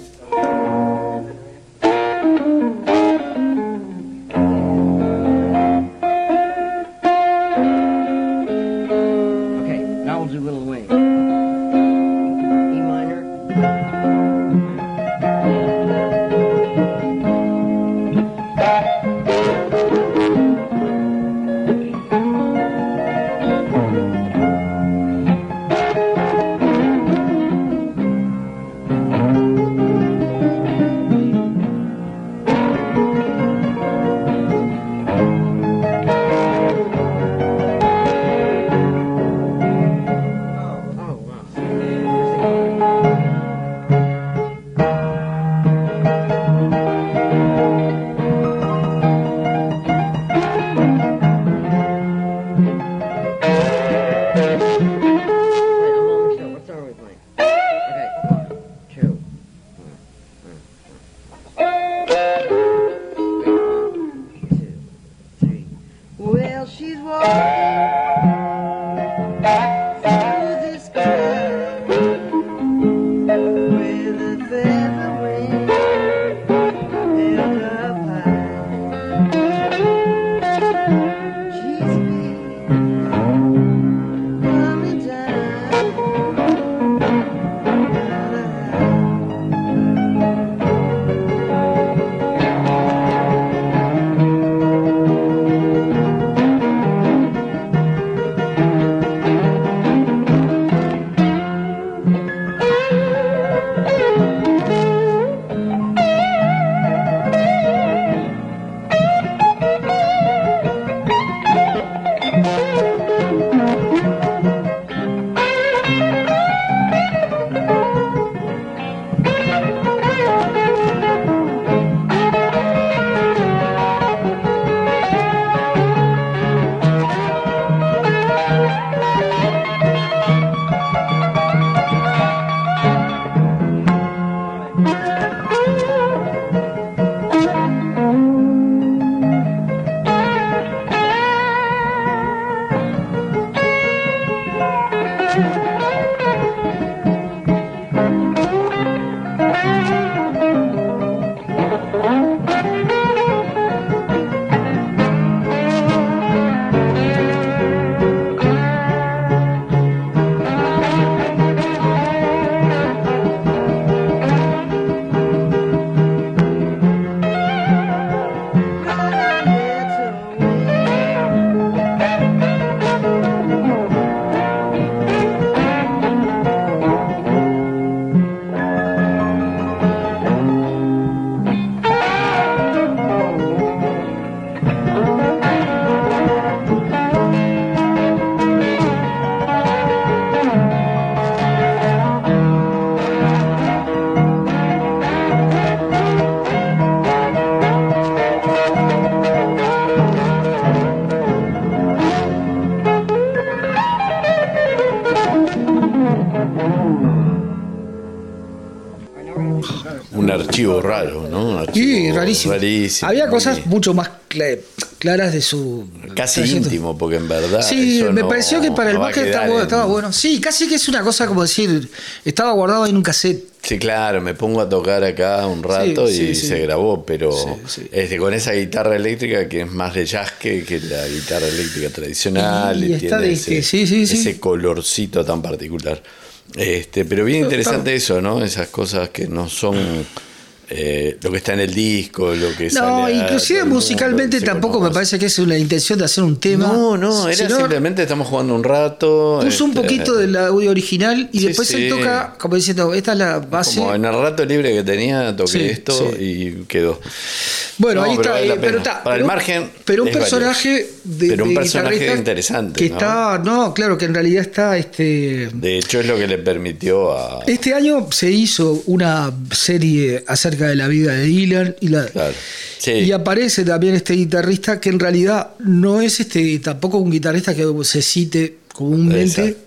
Speaker 2: archivo raro, ¿no? Un
Speaker 3: archivo rarísimo. Había cosas mucho más claras de su...
Speaker 2: Casi íntimo, porque en verdad...
Speaker 3: Sí, me pareció que para el margen estaba bueno. Sí, casi que es una cosa como decir, estaba guardado en un cassette.
Speaker 2: Sí, claro, me pongo a tocar acá un rato y se grabó, pero con esa guitarra eléctrica que es más de jazz que la guitarra eléctrica tradicional, y tiene ese colorcito tan particular. Pero bien interesante eso, ¿no? Esas cosas que no son lo que está en el disco, lo que sale.
Speaker 3: No, inclusive musicalmente tampoco me parece que es una intención de hacer un tema.
Speaker 2: No, era simplemente estamos jugando un rato.
Speaker 3: Puso un poquito del audio original y después él toca como diciendo, esta es la base.
Speaker 2: Como en el rato libre que tenía, toqué esto y quedó.
Speaker 3: Bueno, ahí está, pero
Speaker 2: para el margen.
Speaker 3: Pero un personaje
Speaker 2: un personaje interesante.
Speaker 3: Que está, claro, que en realidad está.
Speaker 2: De hecho, es lo que le permitió a.
Speaker 3: Este año se hizo una serie acerca de la vida de Dylan y aparece también este guitarrista que en realidad no es tampoco un guitarrista que se cite comúnmente. Exacto.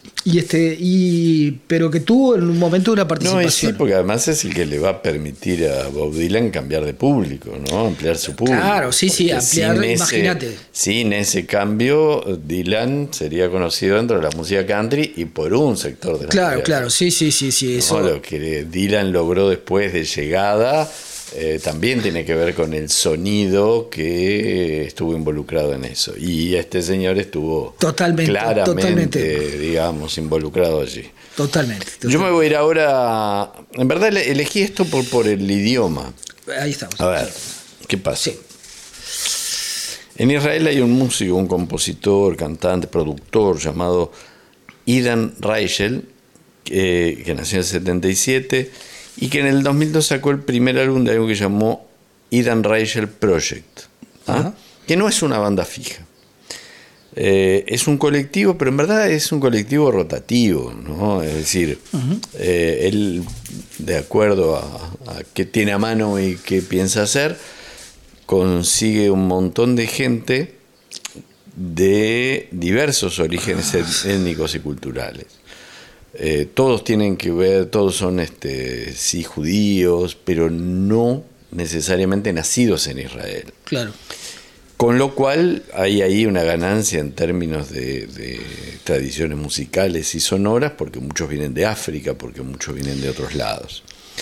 Speaker 3: Pero que tuvo en un momento una participación.
Speaker 2: Sí, porque además es el que le va a permitir a Bob Dylan cambiar de público, ¿no? Ampliar su público.
Speaker 3: Claro, ampliar, imagínate.
Speaker 2: Sin ese cambio, Dylan sería conocido dentro de la música country y por un sector de la música.
Speaker 3: Claro, sí, eso.
Speaker 2: Lo que Dylan logró después de llegada también tiene que ver con el sonido que estuvo involucrado en eso. Y este señor estuvo claramente, digamos, involucrado allí.
Speaker 3: Totalmente.
Speaker 2: Yo me voy a ir ahora. En verdad elegí esto por el idioma.
Speaker 3: Ahí estamos.
Speaker 2: A ver, ¿qué pasa?
Speaker 3: Sí.
Speaker 2: En Israel hay un músico, un compositor, cantante, productor llamado Idan Reichel, que nació en el 77 y que en el 2002 sacó el primer álbum de algo que llamó Idan Reichel Project, que no es una banda fija. Es un colectivo, pero en verdad es un colectivo rotativo, ¿no? Es decir, él, de acuerdo a qué tiene a mano y qué piensa hacer, consigue un montón de gente de diversos orígenes étnicos y culturales. Todos tienen que ver, todos son sí judíos, pero no necesariamente nacidos en Israel.
Speaker 3: Claro.
Speaker 2: Con lo cual hay ahí una ganancia en términos de tradiciones musicales y sonoras, porque muchos vienen de África, porque muchos vienen de otros lados.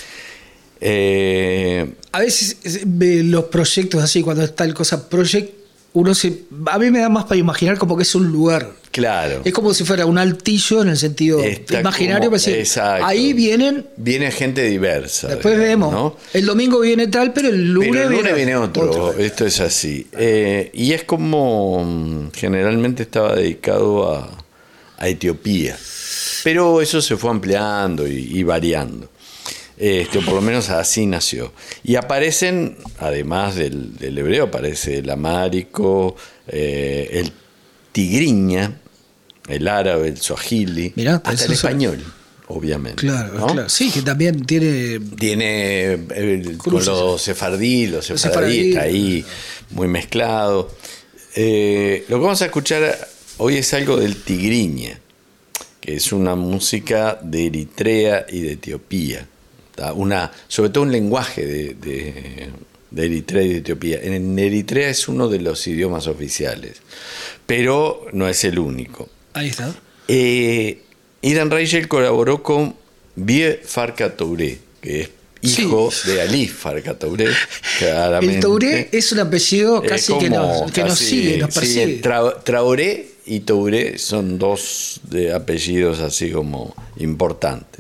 Speaker 3: A veces los proyectos así, cuando está el cosa project, a mí me da más para imaginar como que es un lugar.
Speaker 2: Claro.
Speaker 3: Es como si fuera un altillo en el sentido imaginario.
Speaker 2: Exacto.
Speaker 3: Ahí viene
Speaker 2: gente diversa.
Speaker 3: Después vemos, ¿no? El domingo viene tal, pero el lunes
Speaker 2: viene otro. Esto es así. Y es como generalmente estaba dedicado a Etiopía. Pero eso se fue ampliando y variando. Por lo menos así nació. Y aparecen, además del hebreo, aparece el amárico, el tigriña, el árabe, el suajili, hasta el español, obviamente.
Speaker 3: Claro,
Speaker 2: ¿no?
Speaker 3: claro. Sí, que también tiene
Speaker 2: con los sefardíes está ahí muy mezclado. Lo que vamos a escuchar hoy es algo del tigriña, que es una música de Eritrea y de Etiopía. Sobre todo un lenguaje de Eritrea y de Etiopía. En Eritrea es uno de los idiomas oficiales, pero no es el único.
Speaker 3: Ahí está.
Speaker 2: Idan Reichel colaboró con Vie Farka Touré, que es hijo de Ali Farka Touré.
Speaker 3: El Touré es un apellido casi que nos sigue, nos persigue.
Speaker 2: Sí, Traoré y Touré son dos apellidos así como importantes.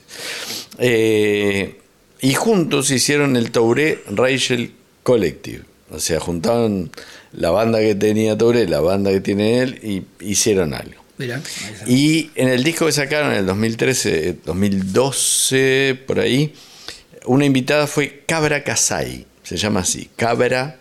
Speaker 2: Y juntos hicieron el Touré Reichel Collective. O sea, juntaron la banda que tenía Touré, la banda que tiene él, y hicieron algo.
Speaker 3: Mirá,
Speaker 2: y en el disco que sacaron en el 2013, 2012, por ahí, una invitada fue Cabra Kasai. Se llama así, Cabra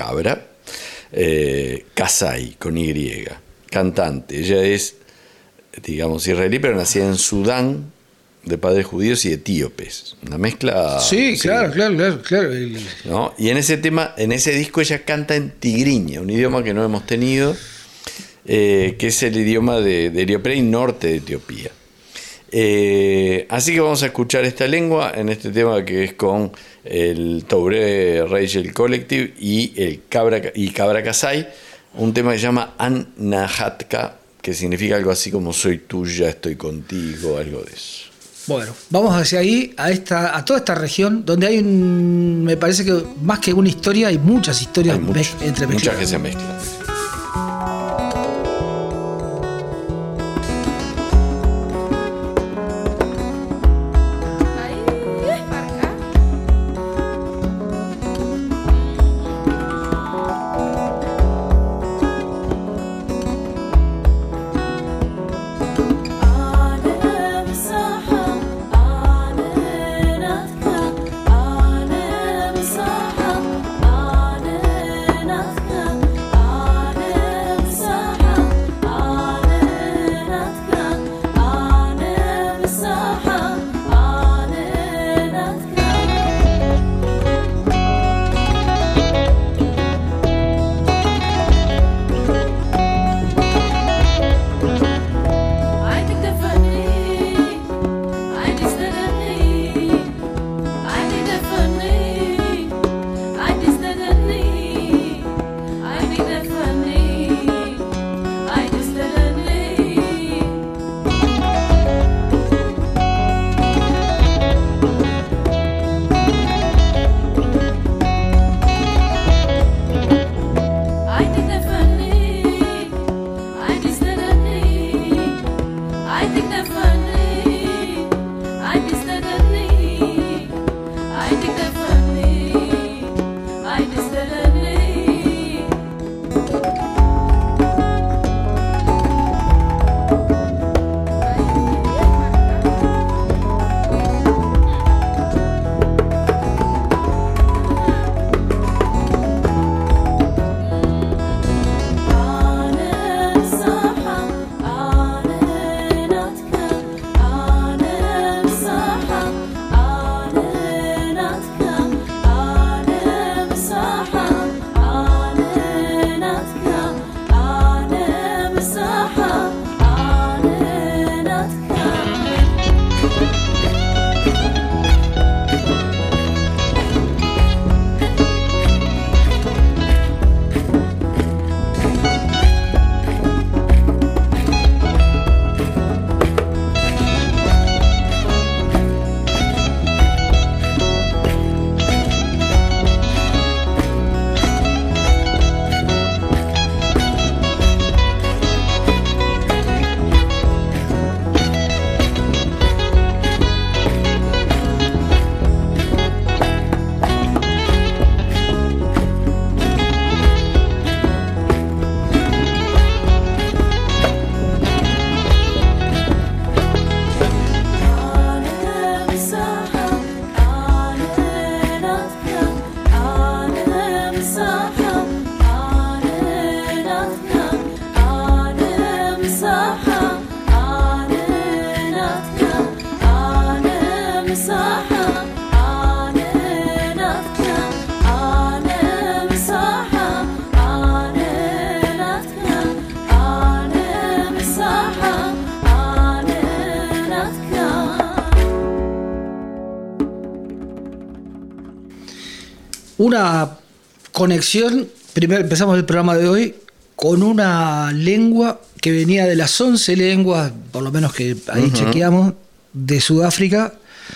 Speaker 2: Kasai, con Y. Cantante. Ella es, digamos, israelí, pero nacida en Sudán, de padres judíos y etíopes. Una mezcla.
Speaker 3: Sí, claro.
Speaker 2: ¿No? Y en ese disco ella canta en tigriña, un idioma que no hemos tenido, que es el idioma de Eritrea y norte de Etiopía. Así que vamos a escuchar esta lengua en este tema que es con el Touré Rachel Collective y el Cabra Kasai, un tema que se llama An-Nahatka, que significa algo así como soy tuya, estoy contigo, algo de eso.
Speaker 3: Bueno, vamos hacia ahí, a toda esta región, donde hay me parece que más que una historia, hay muchas historias entremezcladas.
Speaker 2: Muchas que se mezclan.
Speaker 3: Una conexión, primero empezamos el programa de hoy con una lengua que venía de las 11 lenguas, por lo menos que ahí chequeamos, de Sudáfrica,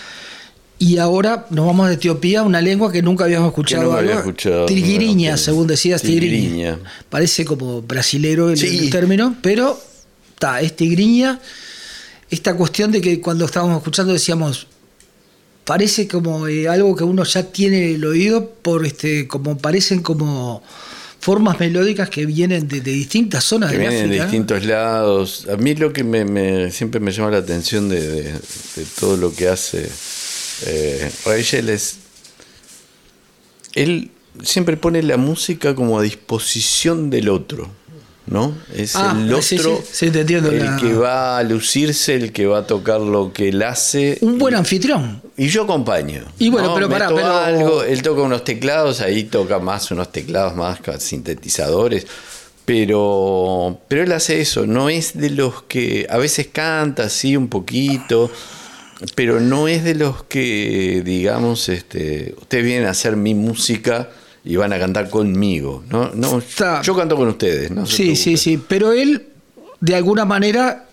Speaker 3: y ahora nos vamos de Etiopía, una lengua que nunca habíamos escuchado. Tigriña, según decías, tigriña. Parece como brasilero el término, pero es tigriña. Esta cuestión de que cuando estábamos escuchando decíamos, parece como algo que uno ya tiene el oído, como parecen como formas melódicas que vienen de distintas zonas de África.
Speaker 2: Que vienen de distintos lados. A mí lo que siempre me llama la atención de todo lo que hace Rachel es, él siempre pone la música como a disposición del otro, ¿no? Es el otro el que va a lucirse, el que va a tocar lo que él hace.
Speaker 3: Un buen anfitrión.
Speaker 2: Y yo acompaño.
Speaker 3: Y bueno, pero
Speaker 2: algo, él toca unos teclados, ahí toca más unos teclados más sintetizadores, Pero él hace eso, no es de los que a veces canta así un poquito, pero no es de los que, digamos, ustedes vienen a hacer mi música y van a cantar conmigo. No, yo canto con ustedes, ¿no?
Speaker 3: Sí, pero él, de alguna manera,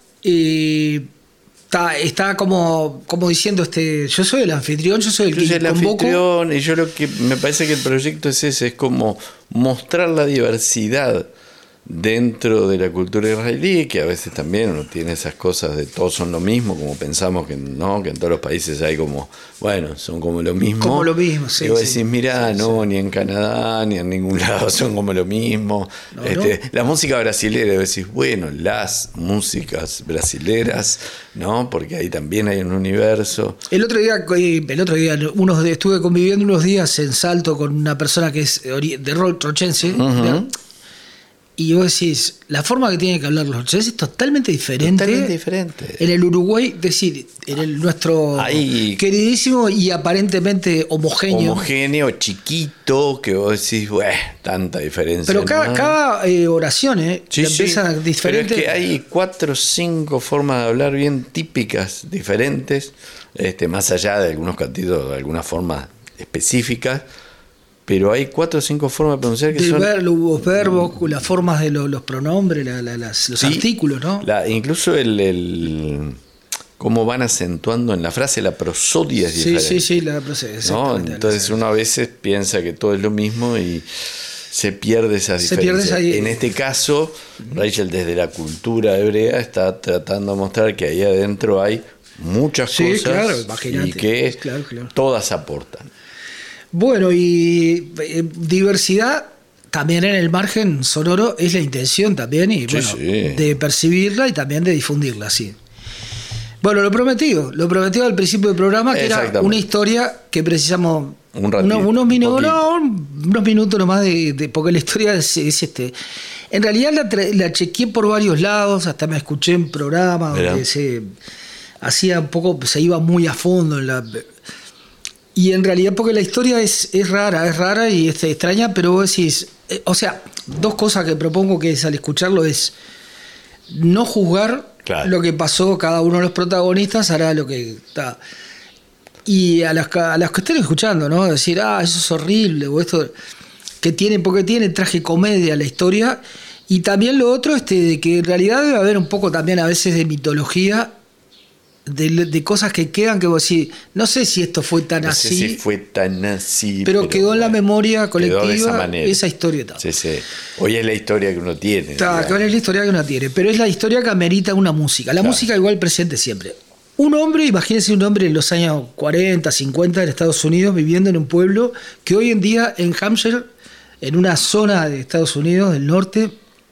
Speaker 3: está como diciendo, yo soy el anfitrión, yo soy el que convoco.
Speaker 2: Anfitrión, y yo lo que me parece que el proyecto es ese, es como mostrar la diversidad dentro de la cultura israelí, que a veces también uno tiene esas cosas de todos son lo mismo, como pensamos que no, que en todos los países hay como, bueno, son como lo mismo.
Speaker 3: Como lo mismo, sí.
Speaker 2: Y vos decís, mirá, no, ni en Canadá, ni en ningún lado son como lo mismo.
Speaker 3: No.
Speaker 2: La música brasilera, vos decís, bueno, las músicas brasileras, ¿no? Porque ahí también hay un universo.
Speaker 3: El otro día estuve conviviendo unos días en Salto con una persona que es de rochense, uh-huh. Y vos decís, la forma que tienen que hablar los rochenses es totalmente diferente.
Speaker 2: Totalmente diferente.
Speaker 3: En el Uruguay, nuestro queridísimo y aparentemente homogéneo.
Speaker 2: Homogéneo, chiquito, que vos decís, tanta diferencia.
Speaker 3: Pero cada oración, empieza diferente.
Speaker 2: Pero es que hay 4 o 5 formas de hablar bien típicas, diferentes, más allá de algunos cantitos, de algunas formas específicas. Pero hay 4 o 5 formas de pronunciar que son...
Speaker 3: Los verbos, las formas de los pronombres, los artículos, ¿no?
Speaker 2: Incluso cómo van acentuando en la frase, la prosodia es diferente.
Speaker 3: Sí, la prosodia.
Speaker 2: ¿No? Entonces uno a veces piensa que todo es lo mismo y se pierde esas diferencias. En este caso, Rachel desde la cultura hebrea está tratando de mostrar que ahí adentro hay muchas cosas,
Speaker 3: claro, imagínate.
Speaker 2: Y que todas aportan.
Speaker 3: Bueno, y diversidad también en el margen sonoro es la intención también, y de percibirla y también de difundirla, sí. Bueno, lo prometido al principio del programa, que era una historia que precisamos unos minutos nomás porque la historia es en realidad la chequeé por varios lados, hasta me escuché en programas donde se hacía un poco, se iba muy a fondo en la... Y en realidad, porque la historia es rara y extraña, pero vos decís, dos cosas que propongo que es al escucharlo es no juzgar lo que pasó, cada uno de los protagonistas hará lo que está. Y a las que estén escuchando, ¿no? Decir, eso es horrible, o esto, porque tiene tragicomedia la historia, y también lo otro, de que en realidad debe haber un poco también a veces de mitología, de cosas que quedan, que vos decís, no sé si esto fue tan así.
Speaker 2: No sé si fue tan así.
Speaker 3: Pero quedó en la memoria colectiva esa historia.
Speaker 2: Sí. Hoy es la historia que uno tiene.
Speaker 3: Claro, es la historia que uno tiene, pero es la historia que amerita una música. La música igual presente siempre. Un hombre, imagínense un hombre en los años 40, 50 en Estados Unidos, viviendo en un pueblo que hoy en día en Hampshire, en una zona de Estados Unidos del norte,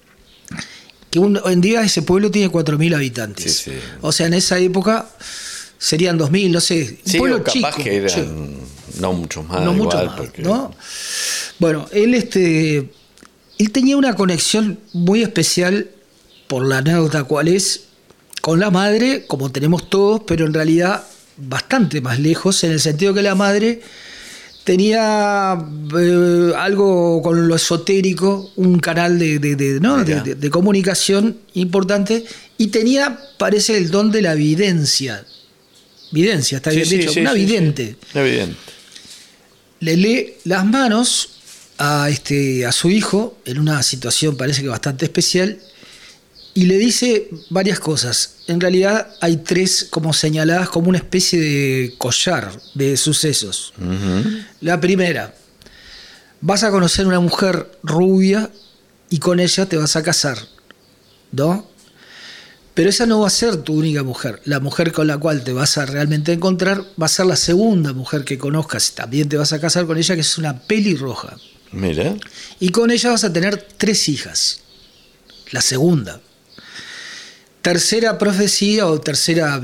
Speaker 3: que hoy en día ese pueblo tiene 4.000 habitantes. Sí. O sea, en esa época serían 2.000, no sé. Un pueblo
Speaker 2: capaz
Speaker 3: chico.
Speaker 2: Que eran no muchos más.
Speaker 3: No mucho más, porque... ¿no? Bueno, él tenía una conexión muy especial, por la anécdota cual es, con la madre, como tenemos todos, pero en realidad bastante más lejos, en el sentido que la madre tenía algo con lo esotérico, un canal de comunicación importante, y tenía, parece, el don de la videncia. Videncia, está bien dicho, una vidente.
Speaker 2: Una vidente.
Speaker 3: Le lee las manos a su hijo en una situación parece que bastante especial, y le dice varias cosas. En realidad hay 3 como señaladas como una especie de collar de sucesos. Uh-huh. La primera, vas a conocer una mujer rubia y con ella te vas a casar, ¿no? Pero esa no va a ser tu única mujer. La mujer con la cual te vas a realmente encontrar va a ser la segunda mujer que conozcas. También te vas a casar con ella, que es una pelirroja.
Speaker 2: Mira.
Speaker 3: Y con ella vas a tener 3 hijas. La segunda. Tercera profecía o tercera...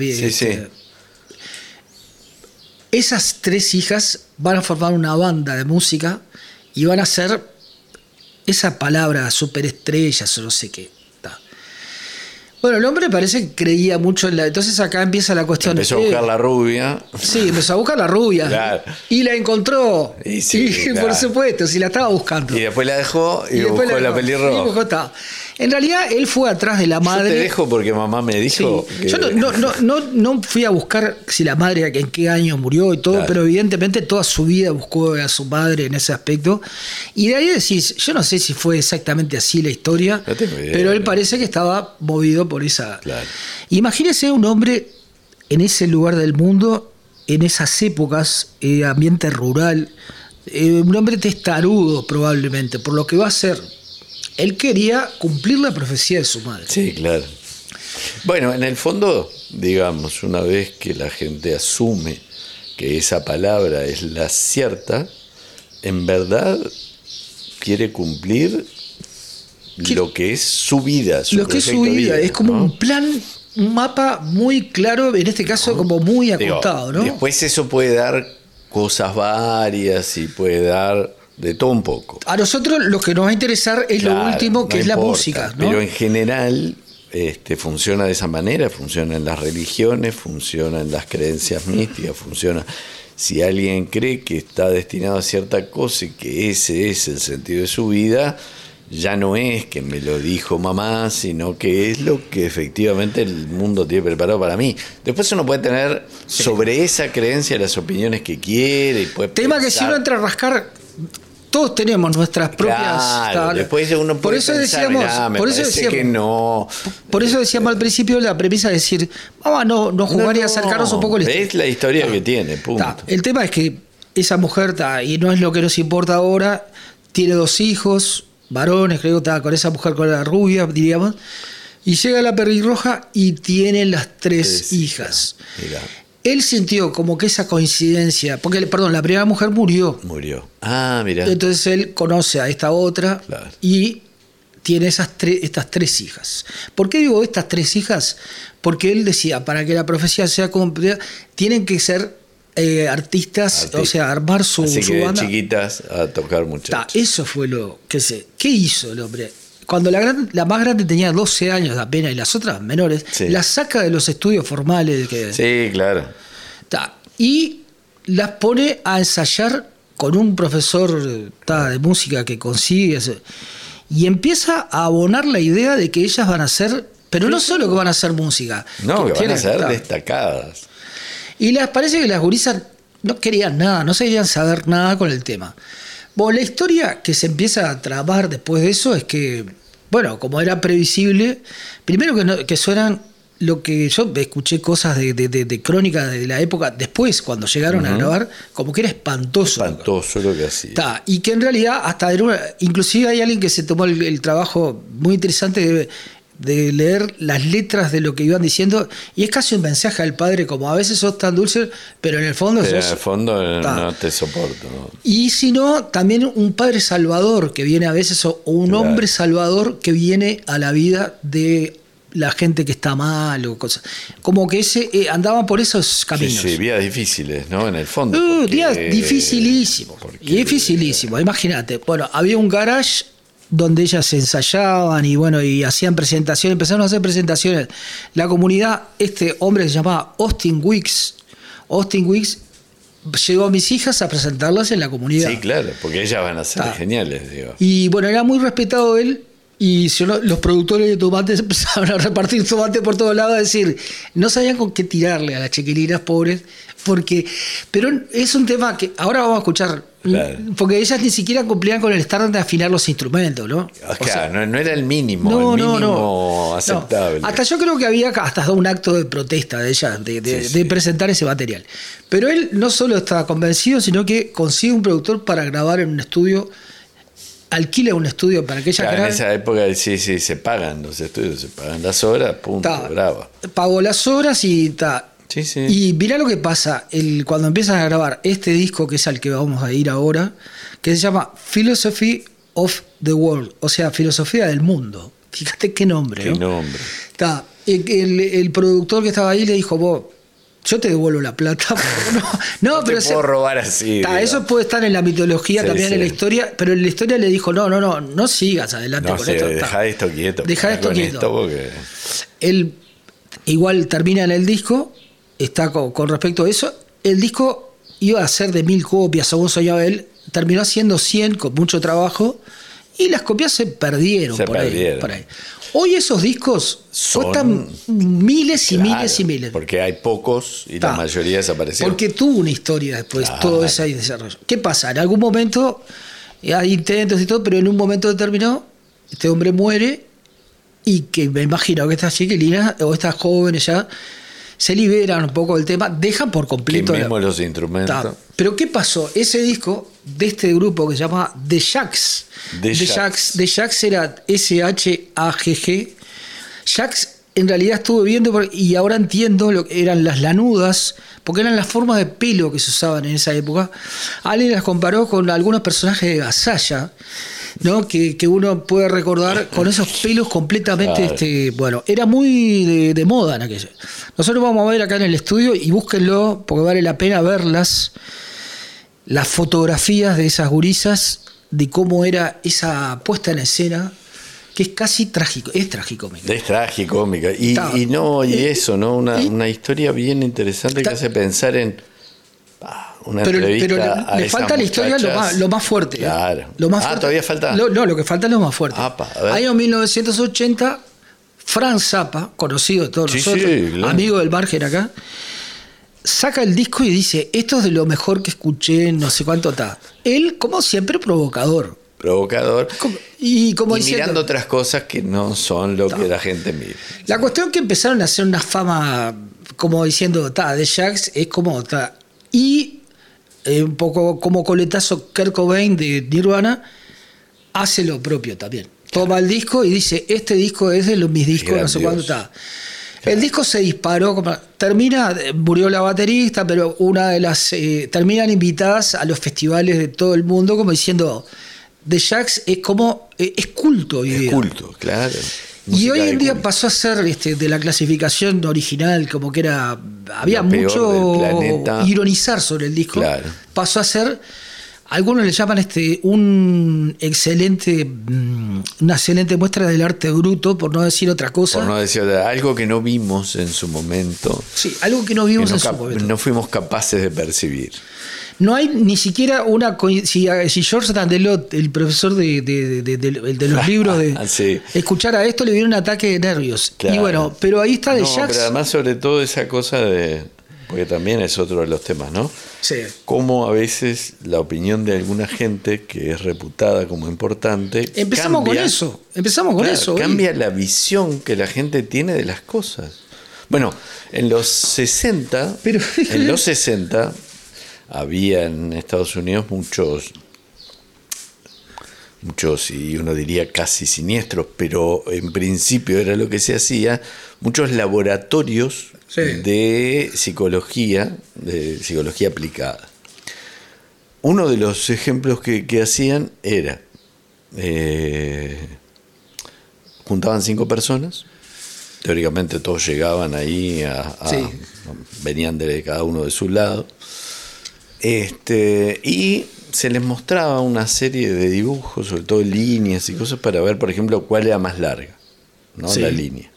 Speaker 3: Esas 3 hijas van a formar una banda de música y van a ser esa palabra superestrellas o no sé qué. Bueno, el hombre parece que creía mucho en la... Entonces acá empieza la cuestión.
Speaker 2: Empezó a buscar la rubia.
Speaker 3: Sí, empezó a buscar la rubia.
Speaker 2: Claro.
Speaker 3: Y la encontró.
Speaker 2: Y sí, claro.
Speaker 3: Por supuesto, si la estaba buscando.
Speaker 2: Y después la dejó y buscó la pelirroja.
Speaker 3: En realidad, él fue atrás de la madre.
Speaker 2: Yo te dejo porque mamá me dijo.
Speaker 3: Sí.
Speaker 2: Que...
Speaker 3: Yo no fui a buscar si la madre en qué año murió y todo, claro. Pero evidentemente toda su vida buscó a su madre en ese aspecto. Y de ahí decís, yo no sé si fue exactamente así la historia, pero él parece que estaba movido por esa.
Speaker 2: Claro.
Speaker 3: Imagínese un hombre en ese lugar del mundo, en esas épocas, ambiente rural, un hombre testarudo probablemente, por lo que va a ser. Él quería cumplir la profecía de su madre.
Speaker 2: Sí, claro. Bueno, en el fondo, digamos, una vez que la gente asume que esa palabra es la cierta, en verdad quiere cumplir lo que es su vida.
Speaker 3: Lo que es su vida, es como, ¿no? Un plan, un mapa muy claro, en este caso como muy acotado, ¿no?
Speaker 2: Después eso puede dar cosas varias y puede dar... de todo un poco.
Speaker 3: A nosotros lo que nos va a interesar es lo último, que es la música, ¿no?
Speaker 2: Pero en general funciona de esa manera, funciona en las religiones, funciona en las creencias místicas, funciona... Si alguien cree que está destinado a cierta cosa y que ese es el sentido de su vida, ya no es que me lo dijo mamá, sino que es lo que efectivamente el mundo tiene preparado para mí. Después uno puede tener sobre esa creencia las opiniones que quiere y puede
Speaker 3: tema pensar... que si uno entra a rascar... Todos tenemos nuestras propias.
Speaker 2: Claro, después uno puede
Speaker 3: por eso
Speaker 2: pensar,
Speaker 3: decíamos, por eso decíamos
Speaker 2: que no.
Speaker 3: Por eso decíamos al principio la premisa de decir, vamos a no jugar y acercarnos un poco al
Speaker 2: estilo. Es la historia que tiene, punto.
Speaker 3: El tema es que esa mujer, y no es lo que nos importa ahora, tiene 2 hijos, varones, creo que con esa mujer con la rubia, diríamos, y llega la pelirroja y tiene las 3 hijas.
Speaker 2: Mira.
Speaker 3: Él sintió como que esa coincidencia, porque, la primera mujer murió.
Speaker 2: Ah, mira.
Speaker 3: Entonces él conoce a esta otra, claro. Y tiene estas 3 hijas. ¿Por qué digo estas 3 hijas? Porque él decía, para que la profecía sea cumplida, tienen que ser artistas, o sea, armar su banda.
Speaker 2: Chiquitas a tocar muchachos.
Speaker 3: Eso fue lo que ¿Qué hizo el hombre? Cuando la más grande tenía 12 años apenas y las otras menores, las saca de los estudios formales.
Speaker 2: Sí, claro.
Speaker 3: Y las pone a ensayar con un profesor de música que consigue. Y empieza a abonar la idea de que ellas van a ser, pero no solo que van a hacer música.
Speaker 2: No, que van a ser destacadas.
Speaker 3: Y parece que las gurisas no querían nada, no querían saber nada con el tema. Bueno, la historia que se empieza a trabar después de eso es que, bueno, como era previsible, primero que suenan lo que yo escuché cosas de crónica de la época, después cuando llegaron a grabar, como que era espantoso.
Speaker 2: Espantoso lo que hacía.
Speaker 3: Y que en realidad hasta inclusive hay alguien que se tomó el trabajo muy interesante de leer las letras de lo que iban diciendo, y es casi un mensaje al padre, como a veces sos tan dulce, pero en el fondo
Speaker 2: no te soporto, ¿no?
Speaker 3: Y si no, también un padre salvador que viene a veces, o un hombre salvador que viene a la vida de la gente que está mal o cosas. Como que andaban por esos caminos.
Speaker 2: Sí, vías difíciles, ¿no? En el fondo.
Speaker 3: Días dificilísimos. Dificilísimos. Imagínate. Bueno, había un garage donde ellas se ensayaban y hacían presentaciones, empezaron a hacer presentaciones. La comunidad, este hombre que se llamaba Austin Weeks llevó a mis hijas a presentarlas en la comunidad.
Speaker 2: Sí, claro, porque ellas van a ser geniales, digo.
Speaker 3: Y bueno, era muy respetado él, y los productores de tomates empezaron a repartir tomates por todos lados, a decir, no sabían con qué tirarle a las chiquilinas pobres, pero es un tema que ahora vamos a escuchar. Claro. Porque ellas ni siquiera cumplían con el estándar de afinar los instrumentos, ¿no?
Speaker 2: Claro, no era el mínimo, aceptable.
Speaker 3: Hasta yo creo que había hasta un acto de protesta de ellas, de presentar ese material. Pero él no solo estaba convencido, sino que consigue un productor para grabar en un estudio, alquila un estudio para que ella grabe.
Speaker 2: En esa época se pagan los estudios, se pagan las horas, punto, graba.
Speaker 3: Pagó las horas y está.
Speaker 2: Sí.
Speaker 3: Y mirá lo que pasa cuando empiezan a grabar este disco, que es al que vamos a ir ahora, que se llama Philosophy of the World, o sea, filosofía del mundo. Fíjate qué nombre.
Speaker 2: Qué nombre.
Speaker 3: El productor que estaba ahí le dijo, vos, yo te devuelvo la plata. No, pero
Speaker 2: te puedo robar así.
Speaker 3: Eso puede estar en la mitología, también en la historia, pero en la historia le dijo, no sigas adelante con esto.
Speaker 2: Dejá esto quieto.
Speaker 3: Dejá esto quieto.
Speaker 2: Porque...
Speaker 3: él igual termina en el disco, está con respecto a eso, el disco iba a ser de 1000 copias, según soñaba él, terminó haciendo 100 con mucho trabajo y las copias se perdieron, por ahí. Hoy esos discos cuestan miles y miles y miles.
Speaker 2: Porque hay pocos y la mayoría desaparecieron.
Speaker 3: Porque tuvo una historia después, todo ese desarrollo. ¿Qué pasa? En algún momento hay intentos y todo, pero en un momento determinado este hombre muere y que me imagino que estas chiquilinas o estas jóvenes ya se liberan un poco del tema, dejan por completo
Speaker 2: los instrumentos.
Speaker 3: Pero ¿qué pasó? Ese disco de este grupo que se llama The Jacks. The Jacks era S-H-A-G-G. Jacks en realidad estuve viendo y ahora entiendo lo que eran las lanudas, porque eran las formas de pelo que se usaban en esa época. Alguien las comparó con algunos personajes de Gasalla, ¿no? Que uno puede recordar con esos pelos completamente, bueno, era muy de moda en aquello. Nosotros vamos a ver acá en el estudio y búsquenlo porque vale la pena verlas, las fotografías de esas gurisas, de cómo era esa puesta en escena, que es casi trágico, es tragicómica.
Speaker 2: Es tragicómica. Y eso, ¿no? Una historia bien interesante que hace pensar en una entrevista. Pero le falta la historia lo más fuerte. Claro.
Speaker 3: Lo más fuerte.
Speaker 2: ¿Todavía falta?
Speaker 3: No, lo que falta es lo más fuerte. Año 1980, Frank Zappa, conocido de todos nosotros, claro, amigo del margen acá, saca el disco y dice, esto es de lo mejor que escuché, no sé cuánto está. Él, como siempre, provocador. Y
Speaker 2: mirando otras cosas que no son lo que la gente mira.
Speaker 3: La cuestión es que empezaron a hacer una fama como diciendo, The Jacks es como y un poco como coletazo Kurt Cobain de Nirvana hace lo propio también. Toma el disco y dice, este disco es de mis discos, no sé cuándo está. El disco se disparó, murió la baterista, pero una de las terminan invitadas a los festivales de todo el mundo como diciendo, The Jacks es como es culto hoy día.
Speaker 2: Es culto, claro.
Speaker 3: Y hoy en día pasó a ser de la clasificación original, como que había mucho ironizar sobre el disco. Claro. Pasó a ser, algunos le llaman una excelente muestra del arte bruto, por no decir otra cosa.
Speaker 2: Por no decir algo que no vimos en su momento.
Speaker 3: Sí, algo que no vimos en su momento.
Speaker 2: No fuimos capaces de percibir.
Speaker 3: No hay ni siquiera si George Dandelot, el profesor de los libros, escuchara esto, le viene un ataque de nervios. Claro. Y bueno, pero ahí está The Jacks.
Speaker 2: Pero además, sobre todo, esa cosa porque también es otro de los temas, ¿no?
Speaker 3: Sí.
Speaker 2: Cómo a veces la opinión de alguna gente que es reputada como importante.
Speaker 3: Empezamos con eso.
Speaker 2: Cambia la visión que la gente tiene de las cosas. Bueno, en los 60. Había en Estados Unidos muchos, y uno diría casi siniestros, pero en principio era lo que se hacía, muchos laboratorios de psicología aplicada. Uno de los ejemplos que hacían era, juntaban 5 personas, teóricamente todos llegaban ahí, venían de cada uno de su lado, y se les mostraba una serie de dibujos, sobre todo líneas y cosas, para ver, por ejemplo, cuál era más larga, ¿no? La línea.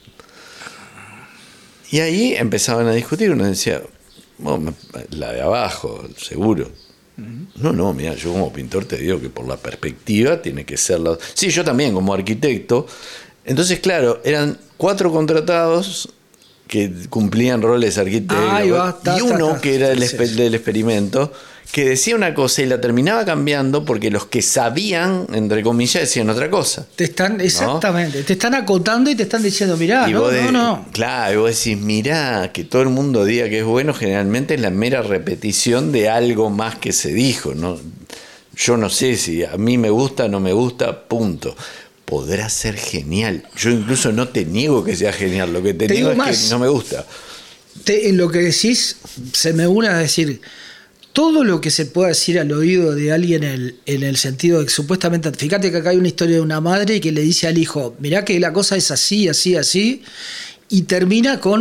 Speaker 2: Y ahí empezaban a discutir. Uno decía, bueno, la de abajo, seguro. No, mira, yo como pintor te digo que por la perspectiva tiene que ser la... Sí, yo también como arquitecto. Entonces, claro, eran 4 contratados que cumplían roles arquitectos, y uno que era del experimento, que decía una cosa y la terminaba cambiando porque los que sabían, entre comillas, decían otra cosa.
Speaker 3: Exactamente, te están acotando y te están diciendo, mirá, no.
Speaker 2: Claro, y vos decís, mirá, que todo el mundo diga que es bueno, generalmente es la mera repetición de algo más que se dijo, ¿no? Yo no sé si a mí me gusta, no me gusta, punto. Podrá ser genial. Yo incluso no te niego que sea genial. Lo que te niego es que no me gusta.
Speaker 3: En lo que decís, se me une a decir, todo lo que se pueda decir al oído de alguien en el sentido de que supuestamente, fíjate que acá hay una historia de una madre que le dice al hijo, mirá que la cosa es así, así, así, y termina con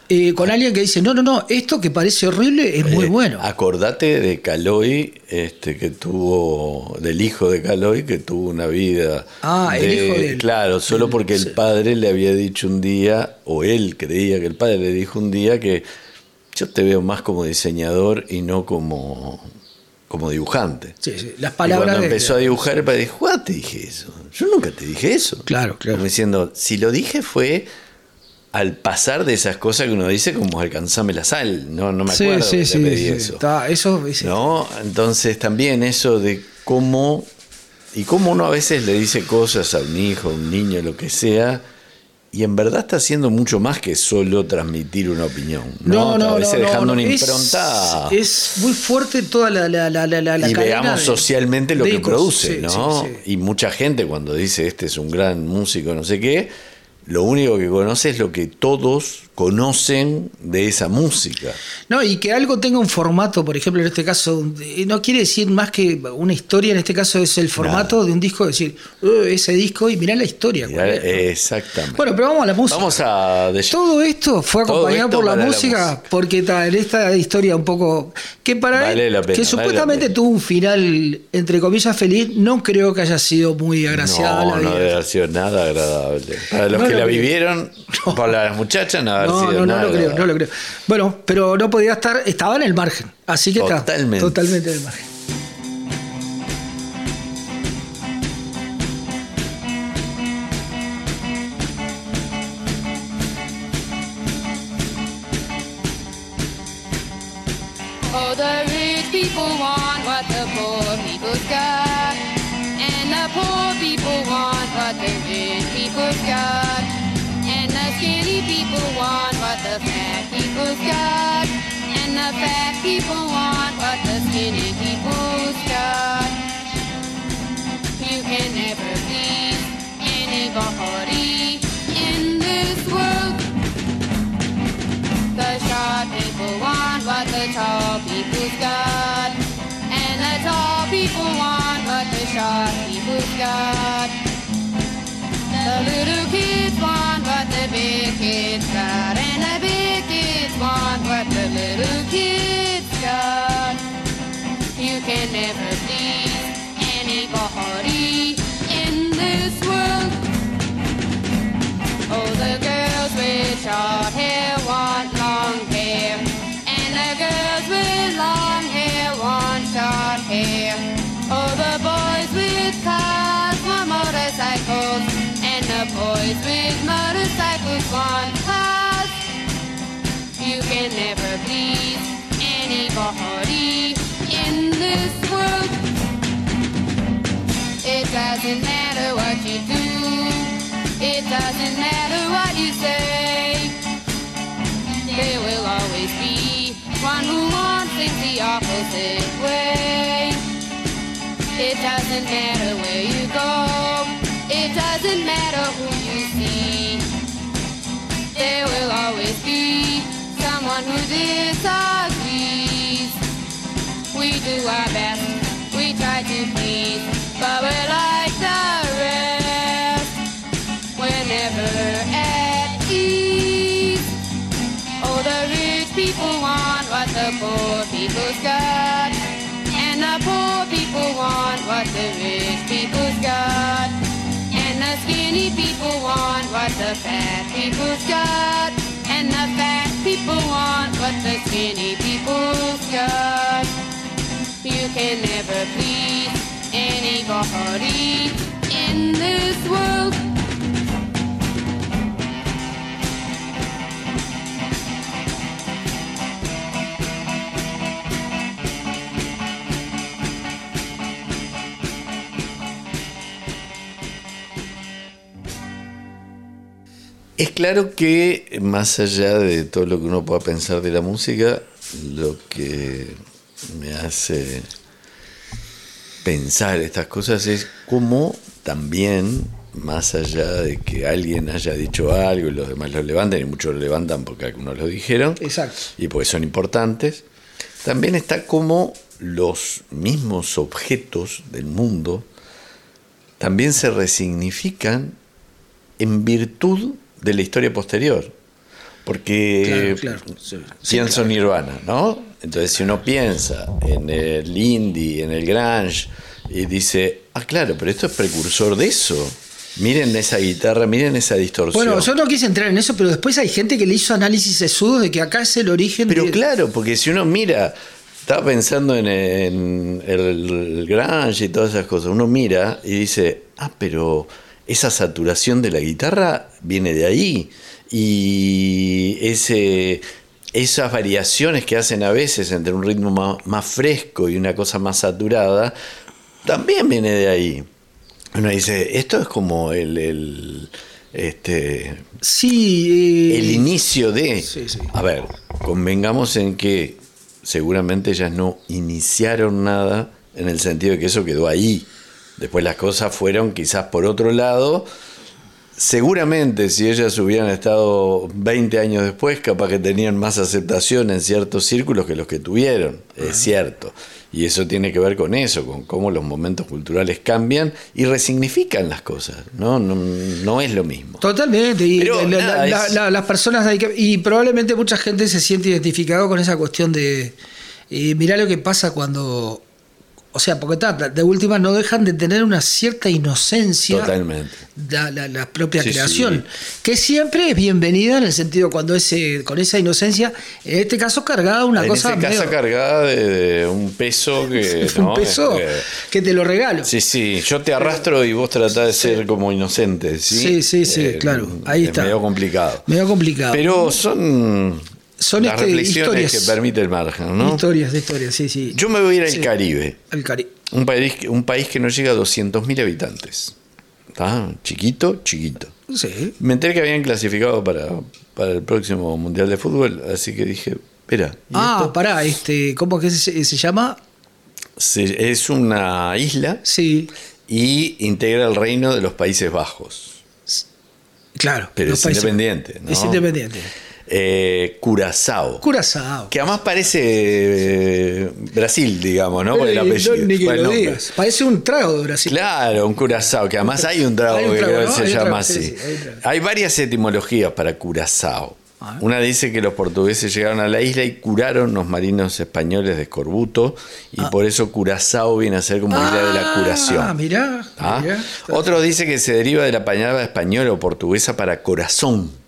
Speaker 3: con alguien que dice, no, esto que parece horrible es muy bueno.
Speaker 2: Acordate de Caloi, que tuvo, del hijo de Caloi, que tuvo una vida.
Speaker 3: El hijo de él.
Speaker 2: Claro, solo porque el padre le había dicho un día, o él creía que el padre le dijo un día que yo te veo más como diseñador y no como dibujante.
Speaker 3: Sí, las palabras.
Speaker 2: Y cuando empezó a dibujar, el padre dijo, ¿cuándo te dije eso? Yo nunca te dije eso.
Speaker 3: Claro.
Speaker 2: Como diciendo, si lo dije fue al pasar de esas cosas que uno dice como alcanzame la sal, no me acuerdo que le pedí eso. ¿No? Entonces también eso de cómo uno a veces le dice cosas a un hijo, a un niño, lo que sea, y en verdad está haciendo mucho más que solo transmitir una opinión. A veces dejando una impronta.
Speaker 3: Es muy fuerte toda la
Speaker 2: y veamos socialmente lo que produce, ¿no?
Speaker 3: Sí.
Speaker 2: Y mucha gente cuando dice este es un gran músico, no sé qué, lo único que conoce es lo que todos conocen de esa música.
Speaker 3: No, y que algo tenga un formato, por ejemplo, en este caso, no quiere decir más que una historia, en este caso es el formato de un disco, decir, ese disco y mirá la historia.
Speaker 2: Exactamente.
Speaker 3: Bueno, pero vamos a la música. Todo esto fue acompañado por la música, porque en esta historia un poco, que para él, que supuestamente tuvo un final, entre comillas, feliz, no creo que haya sido muy agraciada la vida.
Speaker 2: No debe haber sido nada agradable. Para los que la vivieron, para las muchachas, no
Speaker 3: lo creo. Bueno, pero no podía estaba en el margen. Así que totalmente en el margen.
Speaker 6: Oh, the rich people want what the poor people's got, and the poor people want what the rich people's got. The skinny people want what the fat people's got, and the fat people want what the skinny people's got. You can never please anybody in this world. The short people want what the tall people's got, and the tall people want what the short people's got. The little kids want what the big kids got, and the big kids want what the little kids got. You can never please anybody in this world. Oh, the girls with short hair want long hair, and the girls with long hair want short hair. Oh, the boys with cars want motorcycles, the boys with motorcycles want cars. You can never please anybody in this world. It doesn't matter what you do, it doesn't matter what you say. There will always be one who wants things the opposite way. It doesn't matter where you go, it doesn't matter who you see. There will always be someone who disagrees. We do our best, we try to please, but we're like the rest, we're never at ease. Oh, the rich people want what the poor people's got, and the poor people want what the rich people's got. The skinny people want what the fat people's got, and the fat people want what the skinny people's got. You can never please anybody in this world.
Speaker 2: Es claro que más allá de todo lo que uno pueda pensar de la música, lo que me hace pensar estas cosas es cómo también, más allá de que alguien haya dicho algo y los demás lo levanten, y muchos lo levantan porque algunos lo dijeron,
Speaker 3: exacto,
Speaker 2: y porque son importantes, también está como los mismos objetos del mundo también se resignifican en virtud de la historia posterior. Porque
Speaker 3: Claro.
Speaker 2: pienso en Nirvana, ¿no? Entonces, si uno piensa en el indie, en el grunge, y dice, claro, pero esto es precursor de eso. Miren esa guitarra, miren esa distorsión.
Speaker 3: Bueno, yo no quise entrar en eso, pero después hay gente que le hizo análisis sesudos de que acá es el origen.
Speaker 2: Pero claro, porque si uno mira, estaba pensando en el grunge y todas esas cosas, uno mira y dice, pero esa saturación de la guitarra viene de ahí. Y esas variaciones que hacen a veces entre un ritmo más fresco y una cosa más saturada, también viene de ahí. Uno dice, esto es como el inicio de...
Speaker 3: Sí.
Speaker 2: A ver, convengamos en que seguramente ellas no iniciaron nada en el sentido de que eso quedó ahí. Después las cosas fueron quizás por otro lado. Seguramente si ellas hubieran estado 20 años después, capaz que tenían más aceptación en ciertos círculos que los que tuvieron, es cierto. Y eso tiene que ver con eso, con cómo los momentos culturales cambian y resignifican las cosas. No es lo mismo.
Speaker 3: Totalmente. Y
Speaker 2: pero
Speaker 3: las personas y probablemente mucha gente se siente identificado con esa cuestión de mirá lo que pasa cuando... O sea, porque de última no dejan de tener una cierta inocencia.
Speaker 2: Totalmente.
Speaker 3: La propia creación. Que siempre es bienvenida en el sentido cuando con esa inocencia, en este caso cargada una cosa.
Speaker 2: En este caso cargada de un peso que.
Speaker 3: Un peso que te lo regalo.
Speaker 2: Sí. Yo te arrastro y vos tratás de ser como inocente. Sí,
Speaker 3: claro. Ahí está.
Speaker 2: Es medio complicado. Pero son las reflexiones
Speaker 3: historias
Speaker 2: que permite el margen, ¿no?
Speaker 3: Historias, sí.
Speaker 2: Yo me voy a ir al Caribe.
Speaker 3: Al Caribe.
Speaker 2: Un país que no llega a 200.000 habitantes. ¿Está? Chiquito.
Speaker 3: Sí.
Speaker 2: Me enteré que habían clasificado para el próximo Mundial de Fútbol, así que dije, espera.
Speaker 3: Pará, ¿cómo que se llama?
Speaker 2: Es una isla.
Speaker 3: Sí.
Speaker 2: Y integra el reino de los Países Bajos.
Speaker 3: Claro.
Speaker 2: Pero es independiente, ¿no?
Speaker 3: Es independiente.
Speaker 2: Curazao.
Speaker 3: Que
Speaker 2: además parece Brasil, digamos, ¿no? Por el apellido.
Speaker 3: Ni que lo digas. Parece un trago de Brasil.
Speaker 2: Claro, un Curazao, que además hay un trago que creo que se llama así.
Speaker 3: Sí,
Speaker 2: hay varias etimologías para Curazao. Una dice que los portugueses llegaron a la isla y curaron los marinos españoles de escorbuto, y por eso Curazao viene a ser como isla de la curación.
Speaker 3: Mirá.
Speaker 2: Otro dice que se deriva de la palabra española o portuguesa para corazón.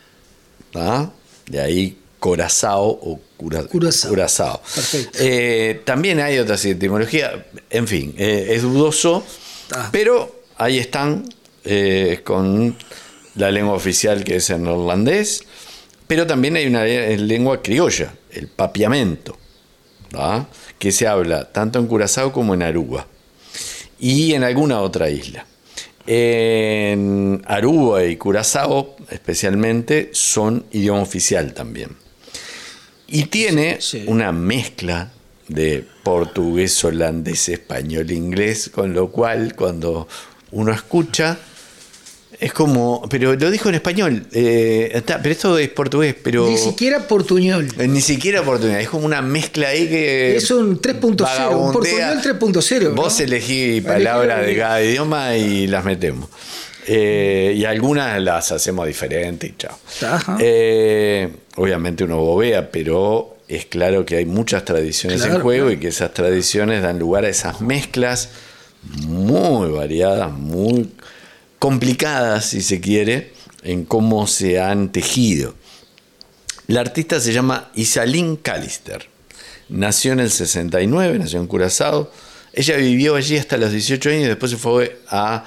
Speaker 2: De ahí Curazao o Curazao.
Speaker 3: Perfecto.
Speaker 2: También hay otras etimologías. En fin, es dudoso, pero ahí están con la lengua oficial que es en holandés, pero también hay una lengua criolla, el papiamento, que se habla tanto en Curazao como en Aruba y en alguna otra isla. En Aruba y Curazao especialmente son idioma oficial también. Y tiene una mezcla de portugués, holandés, español, inglés, con lo cual cuando uno escucha es como, pero lo dijo en español, pero esto es portugués, pero...
Speaker 3: Ni siquiera portuñol.
Speaker 2: Ni siquiera portuñol, es como una mezcla ahí que...
Speaker 3: Es un 3.0, un portuñol 3.0.
Speaker 2: Vos elegí palabras de cada idioma y las metemos. Y algunas las hacemos diferentes y chao. Obviamente uno bobea, pero es claro que hay muchas tradiciones en juego y que esas tradiciones dan lugar a esas mezclas muy variadas, muy complicadas, si se quiere, en cómo se han tejido. La artista se llama Isalín Callister. Nació en el 69, nació en Curazao. Ella vivió allí hasta los 18 años y después se fue a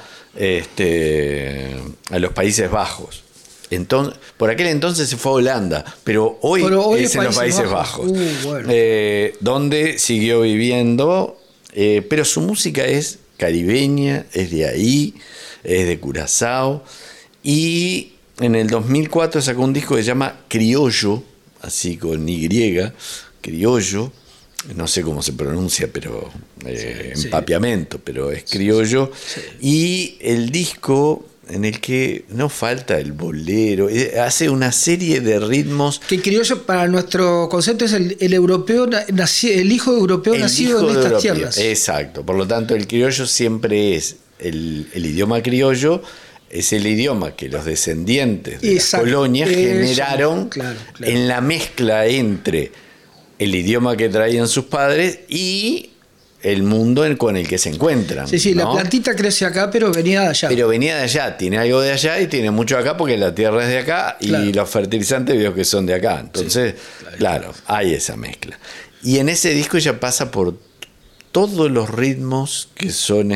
Speaker 2: los Países Bajos. Entonces, por aquel entonces se fue a Holanda, pero hoy es en los Países Bajos.
Speaker 3: Bueno.
Speaker 2: Donde siguió viviendo, pero su música es caribeña, es de ahí, es de Curazao, y en el 2004 sacó un disco que se llama Criollo, así con Y, Criollo, no sé cómo se pronuncia, pero empapiamento, pero es criollo, y el disco en el que no falta el bolero, hace una serie de ritmos. Que
Speaker 3: criollo para nuestro concepto es el europeo, el hijo europeo nacido en estas tierras.
Speaker 2: Exacto, por lo tanto el criollo siempre es el idioma criollo es el idioma que los descendientes de las colonias generaron en la mezcla entre el idioma que traían sus padres y el mundo con el que se encuentran.
Speaker 3: Sí, ¿no? La plantita crece acá, pero venía de allá.
Speaker 2: Pero venía de allá, tiene algo de allá y tiene mucho acá porque la tierra es de acá y los fertilizantes veo que son de acá. Entonces, claro, hay esa mezcla. Y en ese disco ella pasa por todos los ritmos que son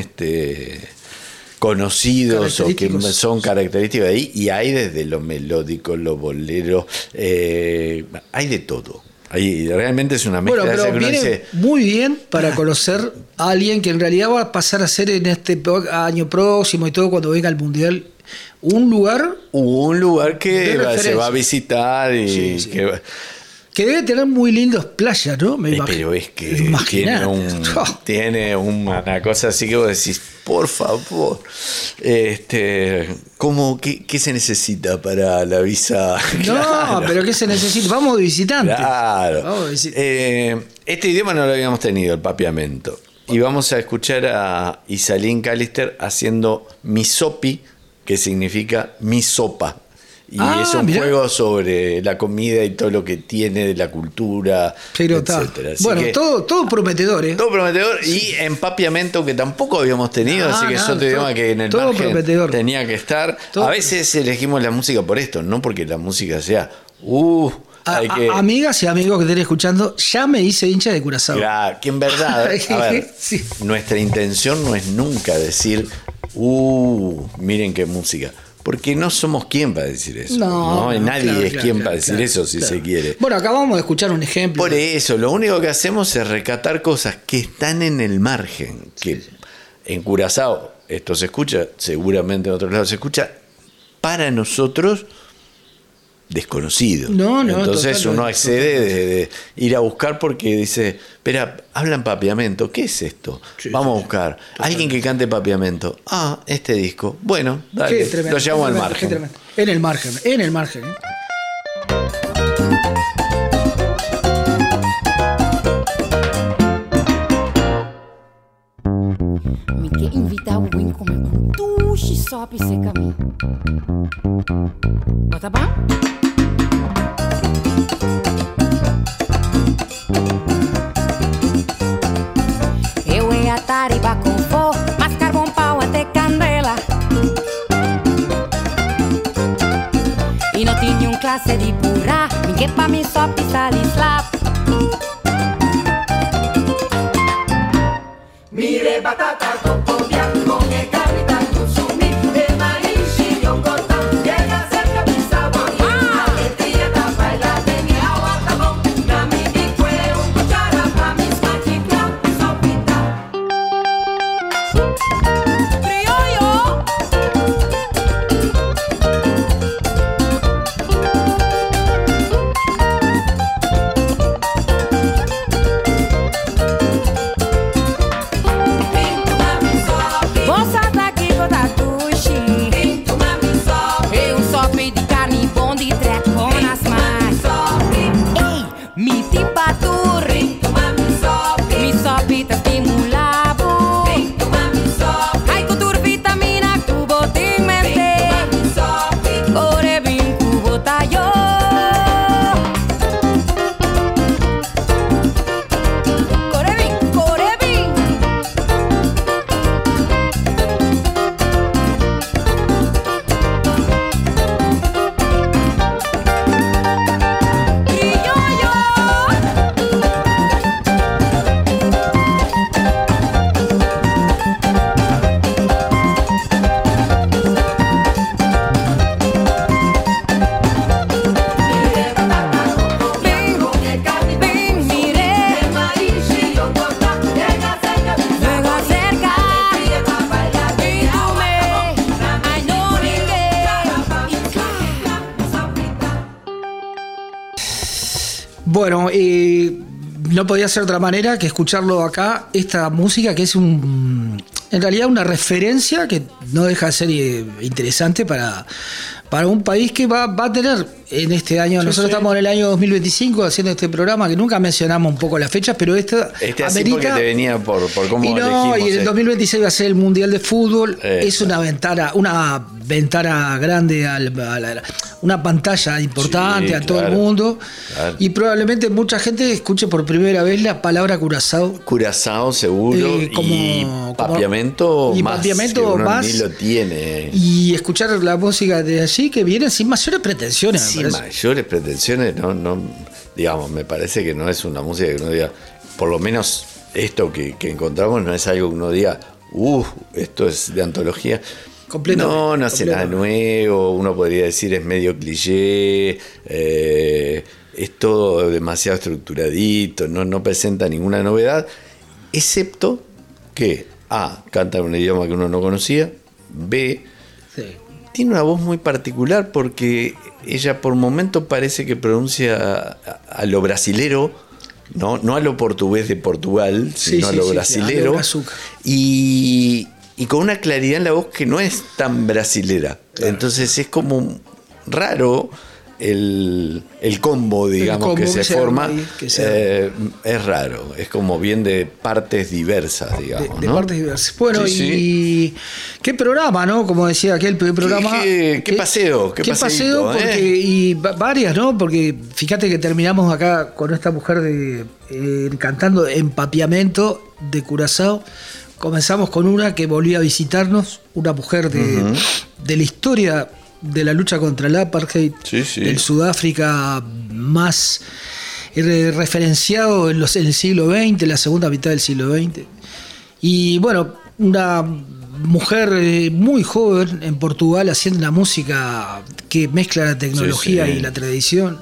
Speaker 2: conocidos o que son característicos de ahí, y hay desde lo melódico, lo bolero, hay de todo. Ahí realmente es una mezcla.
Speaker 3: Bueno, pero viene muy bien para conocer a alguien que en realidad va a pasar a ser en este año próximo y todo, cuando venga al Mundial, un lugar
Speaker 2: que se va a visitar y
Speaker 3: que debe tener muy lindas playas, ¿no?
Speaker 2: Pero es que tiene una cosa así que vos decís, por favor, ¿qué se necesita para la visa?
Speaker 3: No, pero ¿qué se necesita? Vamos de visitante.
Speaker 2: Claro. Este idioma no lo habíamos tenido, el papiamento. Y vamos a escuchar a Isalín Callister haciendo misopi, que significa mi sopa. Y es un juego sobre la comida y todo lo que tiene de la cultura, etcétera. Bueno,
Speaker 3: todo prometedor, ¿eh?
Speaker 2: Todo prometedor y empapiamento que tampoco habíamos tenido, así que es otro idioma que en el margen tenía que estar. A veces elegimos la música por esto, no porque la música sea...
Speaker 3: Amigas y amigos que estén escuchando, ya me hice hincha de Curazao.
Speaker 2: Claro, que en verdad, a ver, nuestra intención no es nunca decir, miren qué música. Porque no somos quien para decir eso. No, nadie es quien para decir eso si se quiere.
Speaker 3: Bueno, acabamos de escuchar un ejemplo.
Speaker 2: Por eso, lo único que hacemos es rescatar cosas que están en el margen. Que en Curazao esto se escucha, seguramente en otros lados se escucha, para nosotros desconocido. Entonces uno accede de ir a buscar porque dice, espera, hablan papiamento, ¿qué es esto? Vamos a buscar. Alguien que cante papiamento. Este disco. Bueno, dale, lo llevamos al margen.
Speaker 3: En el margen.
Speaker 5: Me quer invitar o win como tuxe só pra esse caminho. Bota bom? Eu a tariba com for, mascar bom pau até candela. E não tinha classe de burra, ninguém pra mim só pisar e slap. Mire batata con bianco e capita consumi e maíz y oncota llega cerca de sabor. Alegría da baila de agua tabón, na mi dique un cuchara pa mis maquicla sopita. Criollo.
Speaker 3: Bueno, no podía ser de otra manera que escucharlo acá, esta música que es en realidad una referencia que no deja de ser interesante para para un país que va a tener en este año, nosotros estamos en el año 2025 haciendo este programa, que nunca mencionamos un poco las fechas, pero
Speaker 2: así porque te venía por cómo
Speaker 3: elegimos. Y en el 2026 va a ser el Mundial de Fútbol, es una ventana grande, una pantalla importante a todo el mundo, y probablemente mucha gente escuche por primera vez la palabra Curazao.
Speaker 2: Curazao seguro, y Papiamento más ni lo tiene.
Speaker 3: Y escuchar la música de allí que viene sin mayores pretensiones.
Speaker 2: Sin mayores pretensiones, no, digamos, me parece que no es una música que uno diga, por lo menos esto que encontramos no es algo que uno diga, esto es de antología. No hace nada nuevo, uno podría decir es medio cliché, es todo demasiado estructuradito, no presenta ninguna novedad, excepto que A, canta en un idioma que uno no conocía, B, tiene una voz muy particular porque ella por momento parece que pronuncia a lo brasilero, no a lo portugués de Portugal, sino a lo brasilero, y con una claridad en la voz que no es tan brasilera. Entonces es como raro el combo, digamos, que se forma. Es raro, es como bien de partes diversas, digamos.
Speaker 3: De partes diversas. Bueno, y qué programa, ¿no? Como decía aquel programa.
Speaker 2: Qué paseo,
Speaker 3: qué paseo, porque, y varias, ¿no? Porque fíjate que terminamos acá con esta mujer cantando Empapiamento de Curazao. Comenzamos con una que volvió a visitarnos, una mujer de la historia de la lucha contra el apartheid, del Sudáfrica más referenciado en el siglo XX, la segunda mitad del siglo XX. Y bueno, una mujer muy joven en Portugal haciendo una música que mezcla la tecnología y la tradición.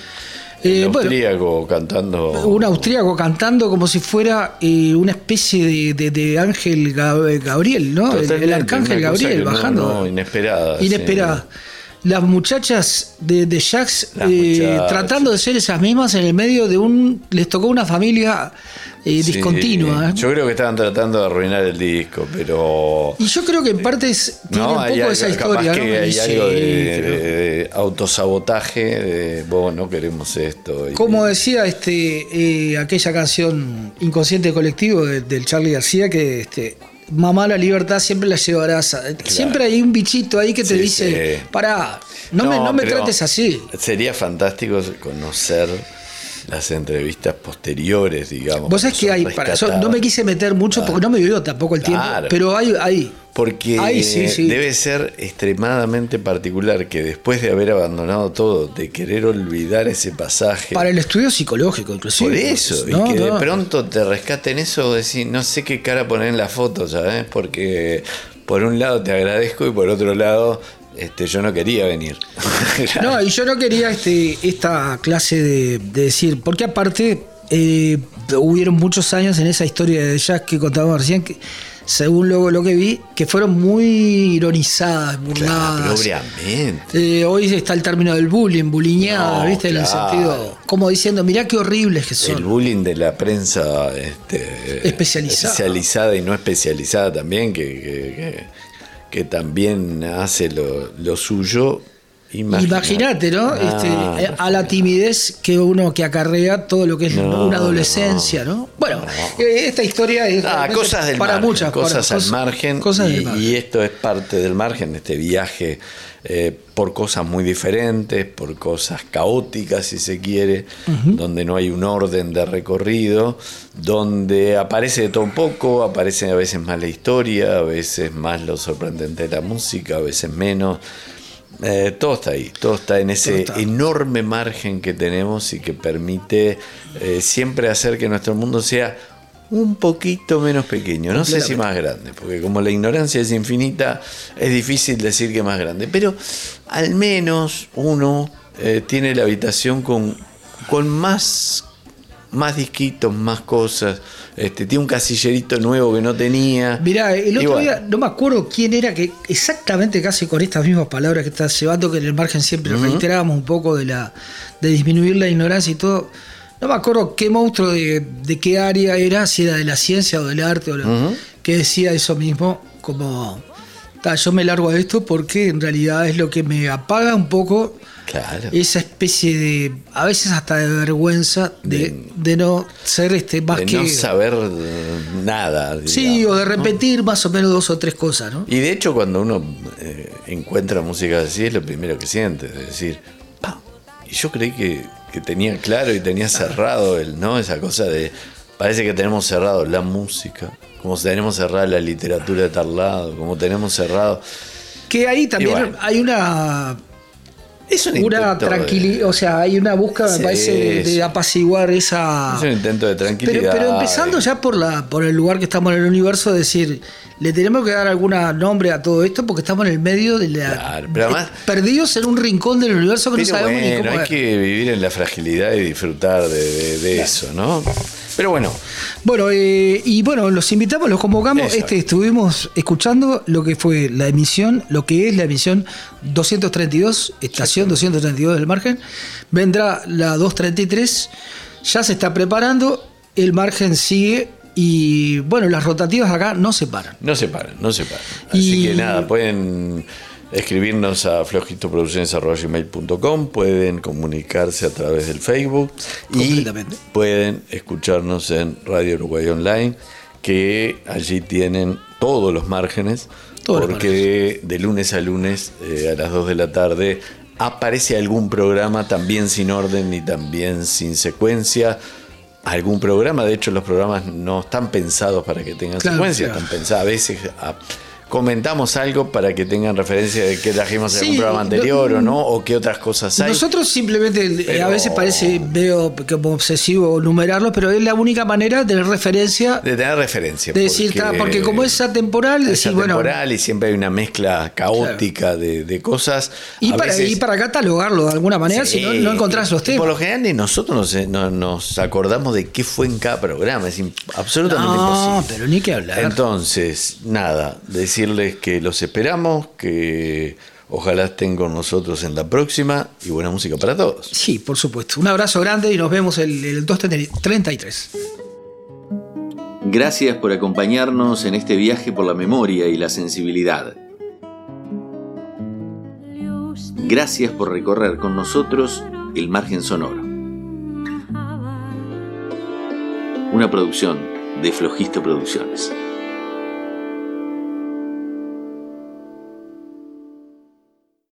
Speaker 2: Cantando.
Speaker 3: Un austríaco cantando como si fuera una especie de ángel Gabriel, ¿no? El arcángel Gabriel bajando.
Speaker 2: Inesperada.
Speaker 3: Las muchachas de Jax tratando de ser esas mismas en el medio de les tocó una familia discontinua.
Speaker 2: Yo creo que estaban tratando de arruinar el disco, pero...
Speaker 3: Y yo creo que en parte tiene un poco esa historia.
Speaker 2: Capaz que hay algo de autosabotaje, no queremos esto.
Speaker 3: Como decía aquella canción Inconsciente Colectivo del Charly García, que mamá, la libertad siempre la llevarás. Claro. Siempre hay un bichito ahí que te dice, pará, no me trates así.
Speaker 2: Sería fantástico conocer las entrevistas posteriores, digamos.
Speaker 3: Vos sabés que hay, no me quise meter mucho porque no me dio tampoco el tiempo, pero hay.
Speaker 2: Porque debe ser extremadamente particular que después de haber abandonado todo, de querer olvidar ese pasaje.
Speaker 3: Para el estudio psicológico, inclusive.
Speaker 2: Por eso, y que de pronto te rescaten eso, decir, no sé qué cara poner en la foto, ¿sabes? Porque por un lado te agradezco y por otro lado... yo no quería venir.
Speaker 3: No, y yo no quería esta clase de decir, porque aparte hubieron muchos años en esa historia de jazz que contábamos recién, que según lo que vi, que fueron muy ironizadas, burladas.
Speaker 2: Claro, obviamente.
Speaker 3: Hoy está el término del bullyingada, ¿viste? En el sentido, como diciendo, mirá qué horribles que son.
Speaker 2: El bullying de la prensa especializada y no especializada también, que también hace lo suyo.
Speaker 3: Imagínate, ¿no? A la timidez que acarrea todo lo que es una adolescencia, ¿no? Bueno, esta historia es
Speaker 2: cosas del
Speaker 3: para
Speaker 2: margen,
Speaker 3: muchas
Speaker 2: cosas al margen, y esto es parte del margen, este viaje por cosas muy diferentes, por cosas caóticas, si se quiere, donde no hay un orden de recorrido, donde aparece de todo un poco, aparece a veces más la historia, a veces más lo sorprendente de la música, a veces menos. Todo está ahí, todo está en ese enorme margen que tenemos y que permite siempre hacer que nuestro mundo sea un poquito menos pequeño, no sé si más grande, porque como la ignorancia es infinita, es difícil decir que más grande, pero al menos uno tiene la habitación con más disquitos, más cosas. Tiene un casillerito nuevo que no tenía.
Speaker 3: Mirá, el otro día, no me acuerdo quién era, que exactamente casi con estas mismas palabras que estás llevando, que en el margen siempre reiterábamos un poco de disminuir la ignorancia y todo. No me acuerdo qué monstruo de qué área era, si era de la ciencia o del arte, que decía eso mismo, como yo me largo a esto porque en realidad es lo que me apaga un poco.
Speaker 2: Claro.
Speaker 3: Esa especie de, a veces hasta de vergüenza de no ser más
Speaker 2: de
Speaker 3: que...
Speaker 2: no saber nada. Digamos,
Speaker 3: sí, o de repetir más o menos 2 o 3 cosas, ¿no?
Speaker 2: Y de hecho cuando uno encuentra música así es lo primero que siente, es decir, ¡pam! Y yo creí que tenía claro y tenía cerrado ¿no? Esa cosa de, parece que tenemos cerrado la música, como tenemos cerrada la literatura de tal lado, como tenemos cerrado...
Speaker 3: Que ahí también
Speaker 2: bueno,
Speaker 3: hay una
Speaker 2: tranquilidad,
Speaker 3: o sea, hay una búsqueda, me parece, de apaciguar esa...
Speaker 2: Es un intento de tranquilidad.
Speaker 3: Pero empezando ya por el lugar que estamos en el universo, decir, le tenemos que dar algún nombre a todo esto porque estamos en el medio de la...
Speaker 2: Claro, pero además,
Speaker 3: perdidos en un rincón del universo que no sabemos ni cómo
Speaker 2: hay
Speaker 3: es.
Speaker 2: que vivir en la fragilidad y disfrutar de eso, ¿no? Pero bueno.
Speaker 3: Bueno, y bueno, los invitamos, los convocamos. Estuvimos escuchando lo que fue la emisión, lo que es la emisión 232, estación 232 del Margen. Vendrá la 233, ya se está preparando, el Margen sigue y bueno, las rotativas acá no se paran.
Speaker 2: No se paran. Así que nada, pueden escribirnos a flojitoproducciones@gmail.com, pueden comunicarse a través del Facebook y pueden escucharnos en Radio Uruguay Online, que allí tienen todos los márgenes, porque de lunes a lunes a las 2 de la tarde aparece algún programa también sin orden ni también sin secuencia. Algún programa, de hecho los programas no están pensados para que tengan secuencia, están pensados a veces comentamos algo para que tengan referencia de qué trajimos en algún programa anterior o no, o qué otras cosas hay.
Speaker 3: Nosotros simplemente, a veces parece, veo como obsesivo numerarlos, pero es la única manera de tener referencia. De decir, porque como es atemporal,
Speaker 2: atemporal y siempre hay una mezcla caótica de cosas.
Speaker 3: Y para catalogarlo de alguna manera, si no encontrás los temas.
Speaker 2: Por lo general ni nosotros nos acordamos de qué fue en cada programa, es absolutamente imposible.
Speaker 3: No, pero ni que hablar.
Speaker 2: Entonces, nada, decirles que los esperamos, que ojalá estén con nosotros en la próxima y buena música para todos.
Speaker 3: Sí, por supuesto. Un abrazo grande y nos vemos el 233.
Speaker 1: Gracias por acompañarnos en este viaje por la memoria y la sensibilidad. Gracias por recorrer con nosotros el margen sonoro. Una producción de Flojisto Producciones.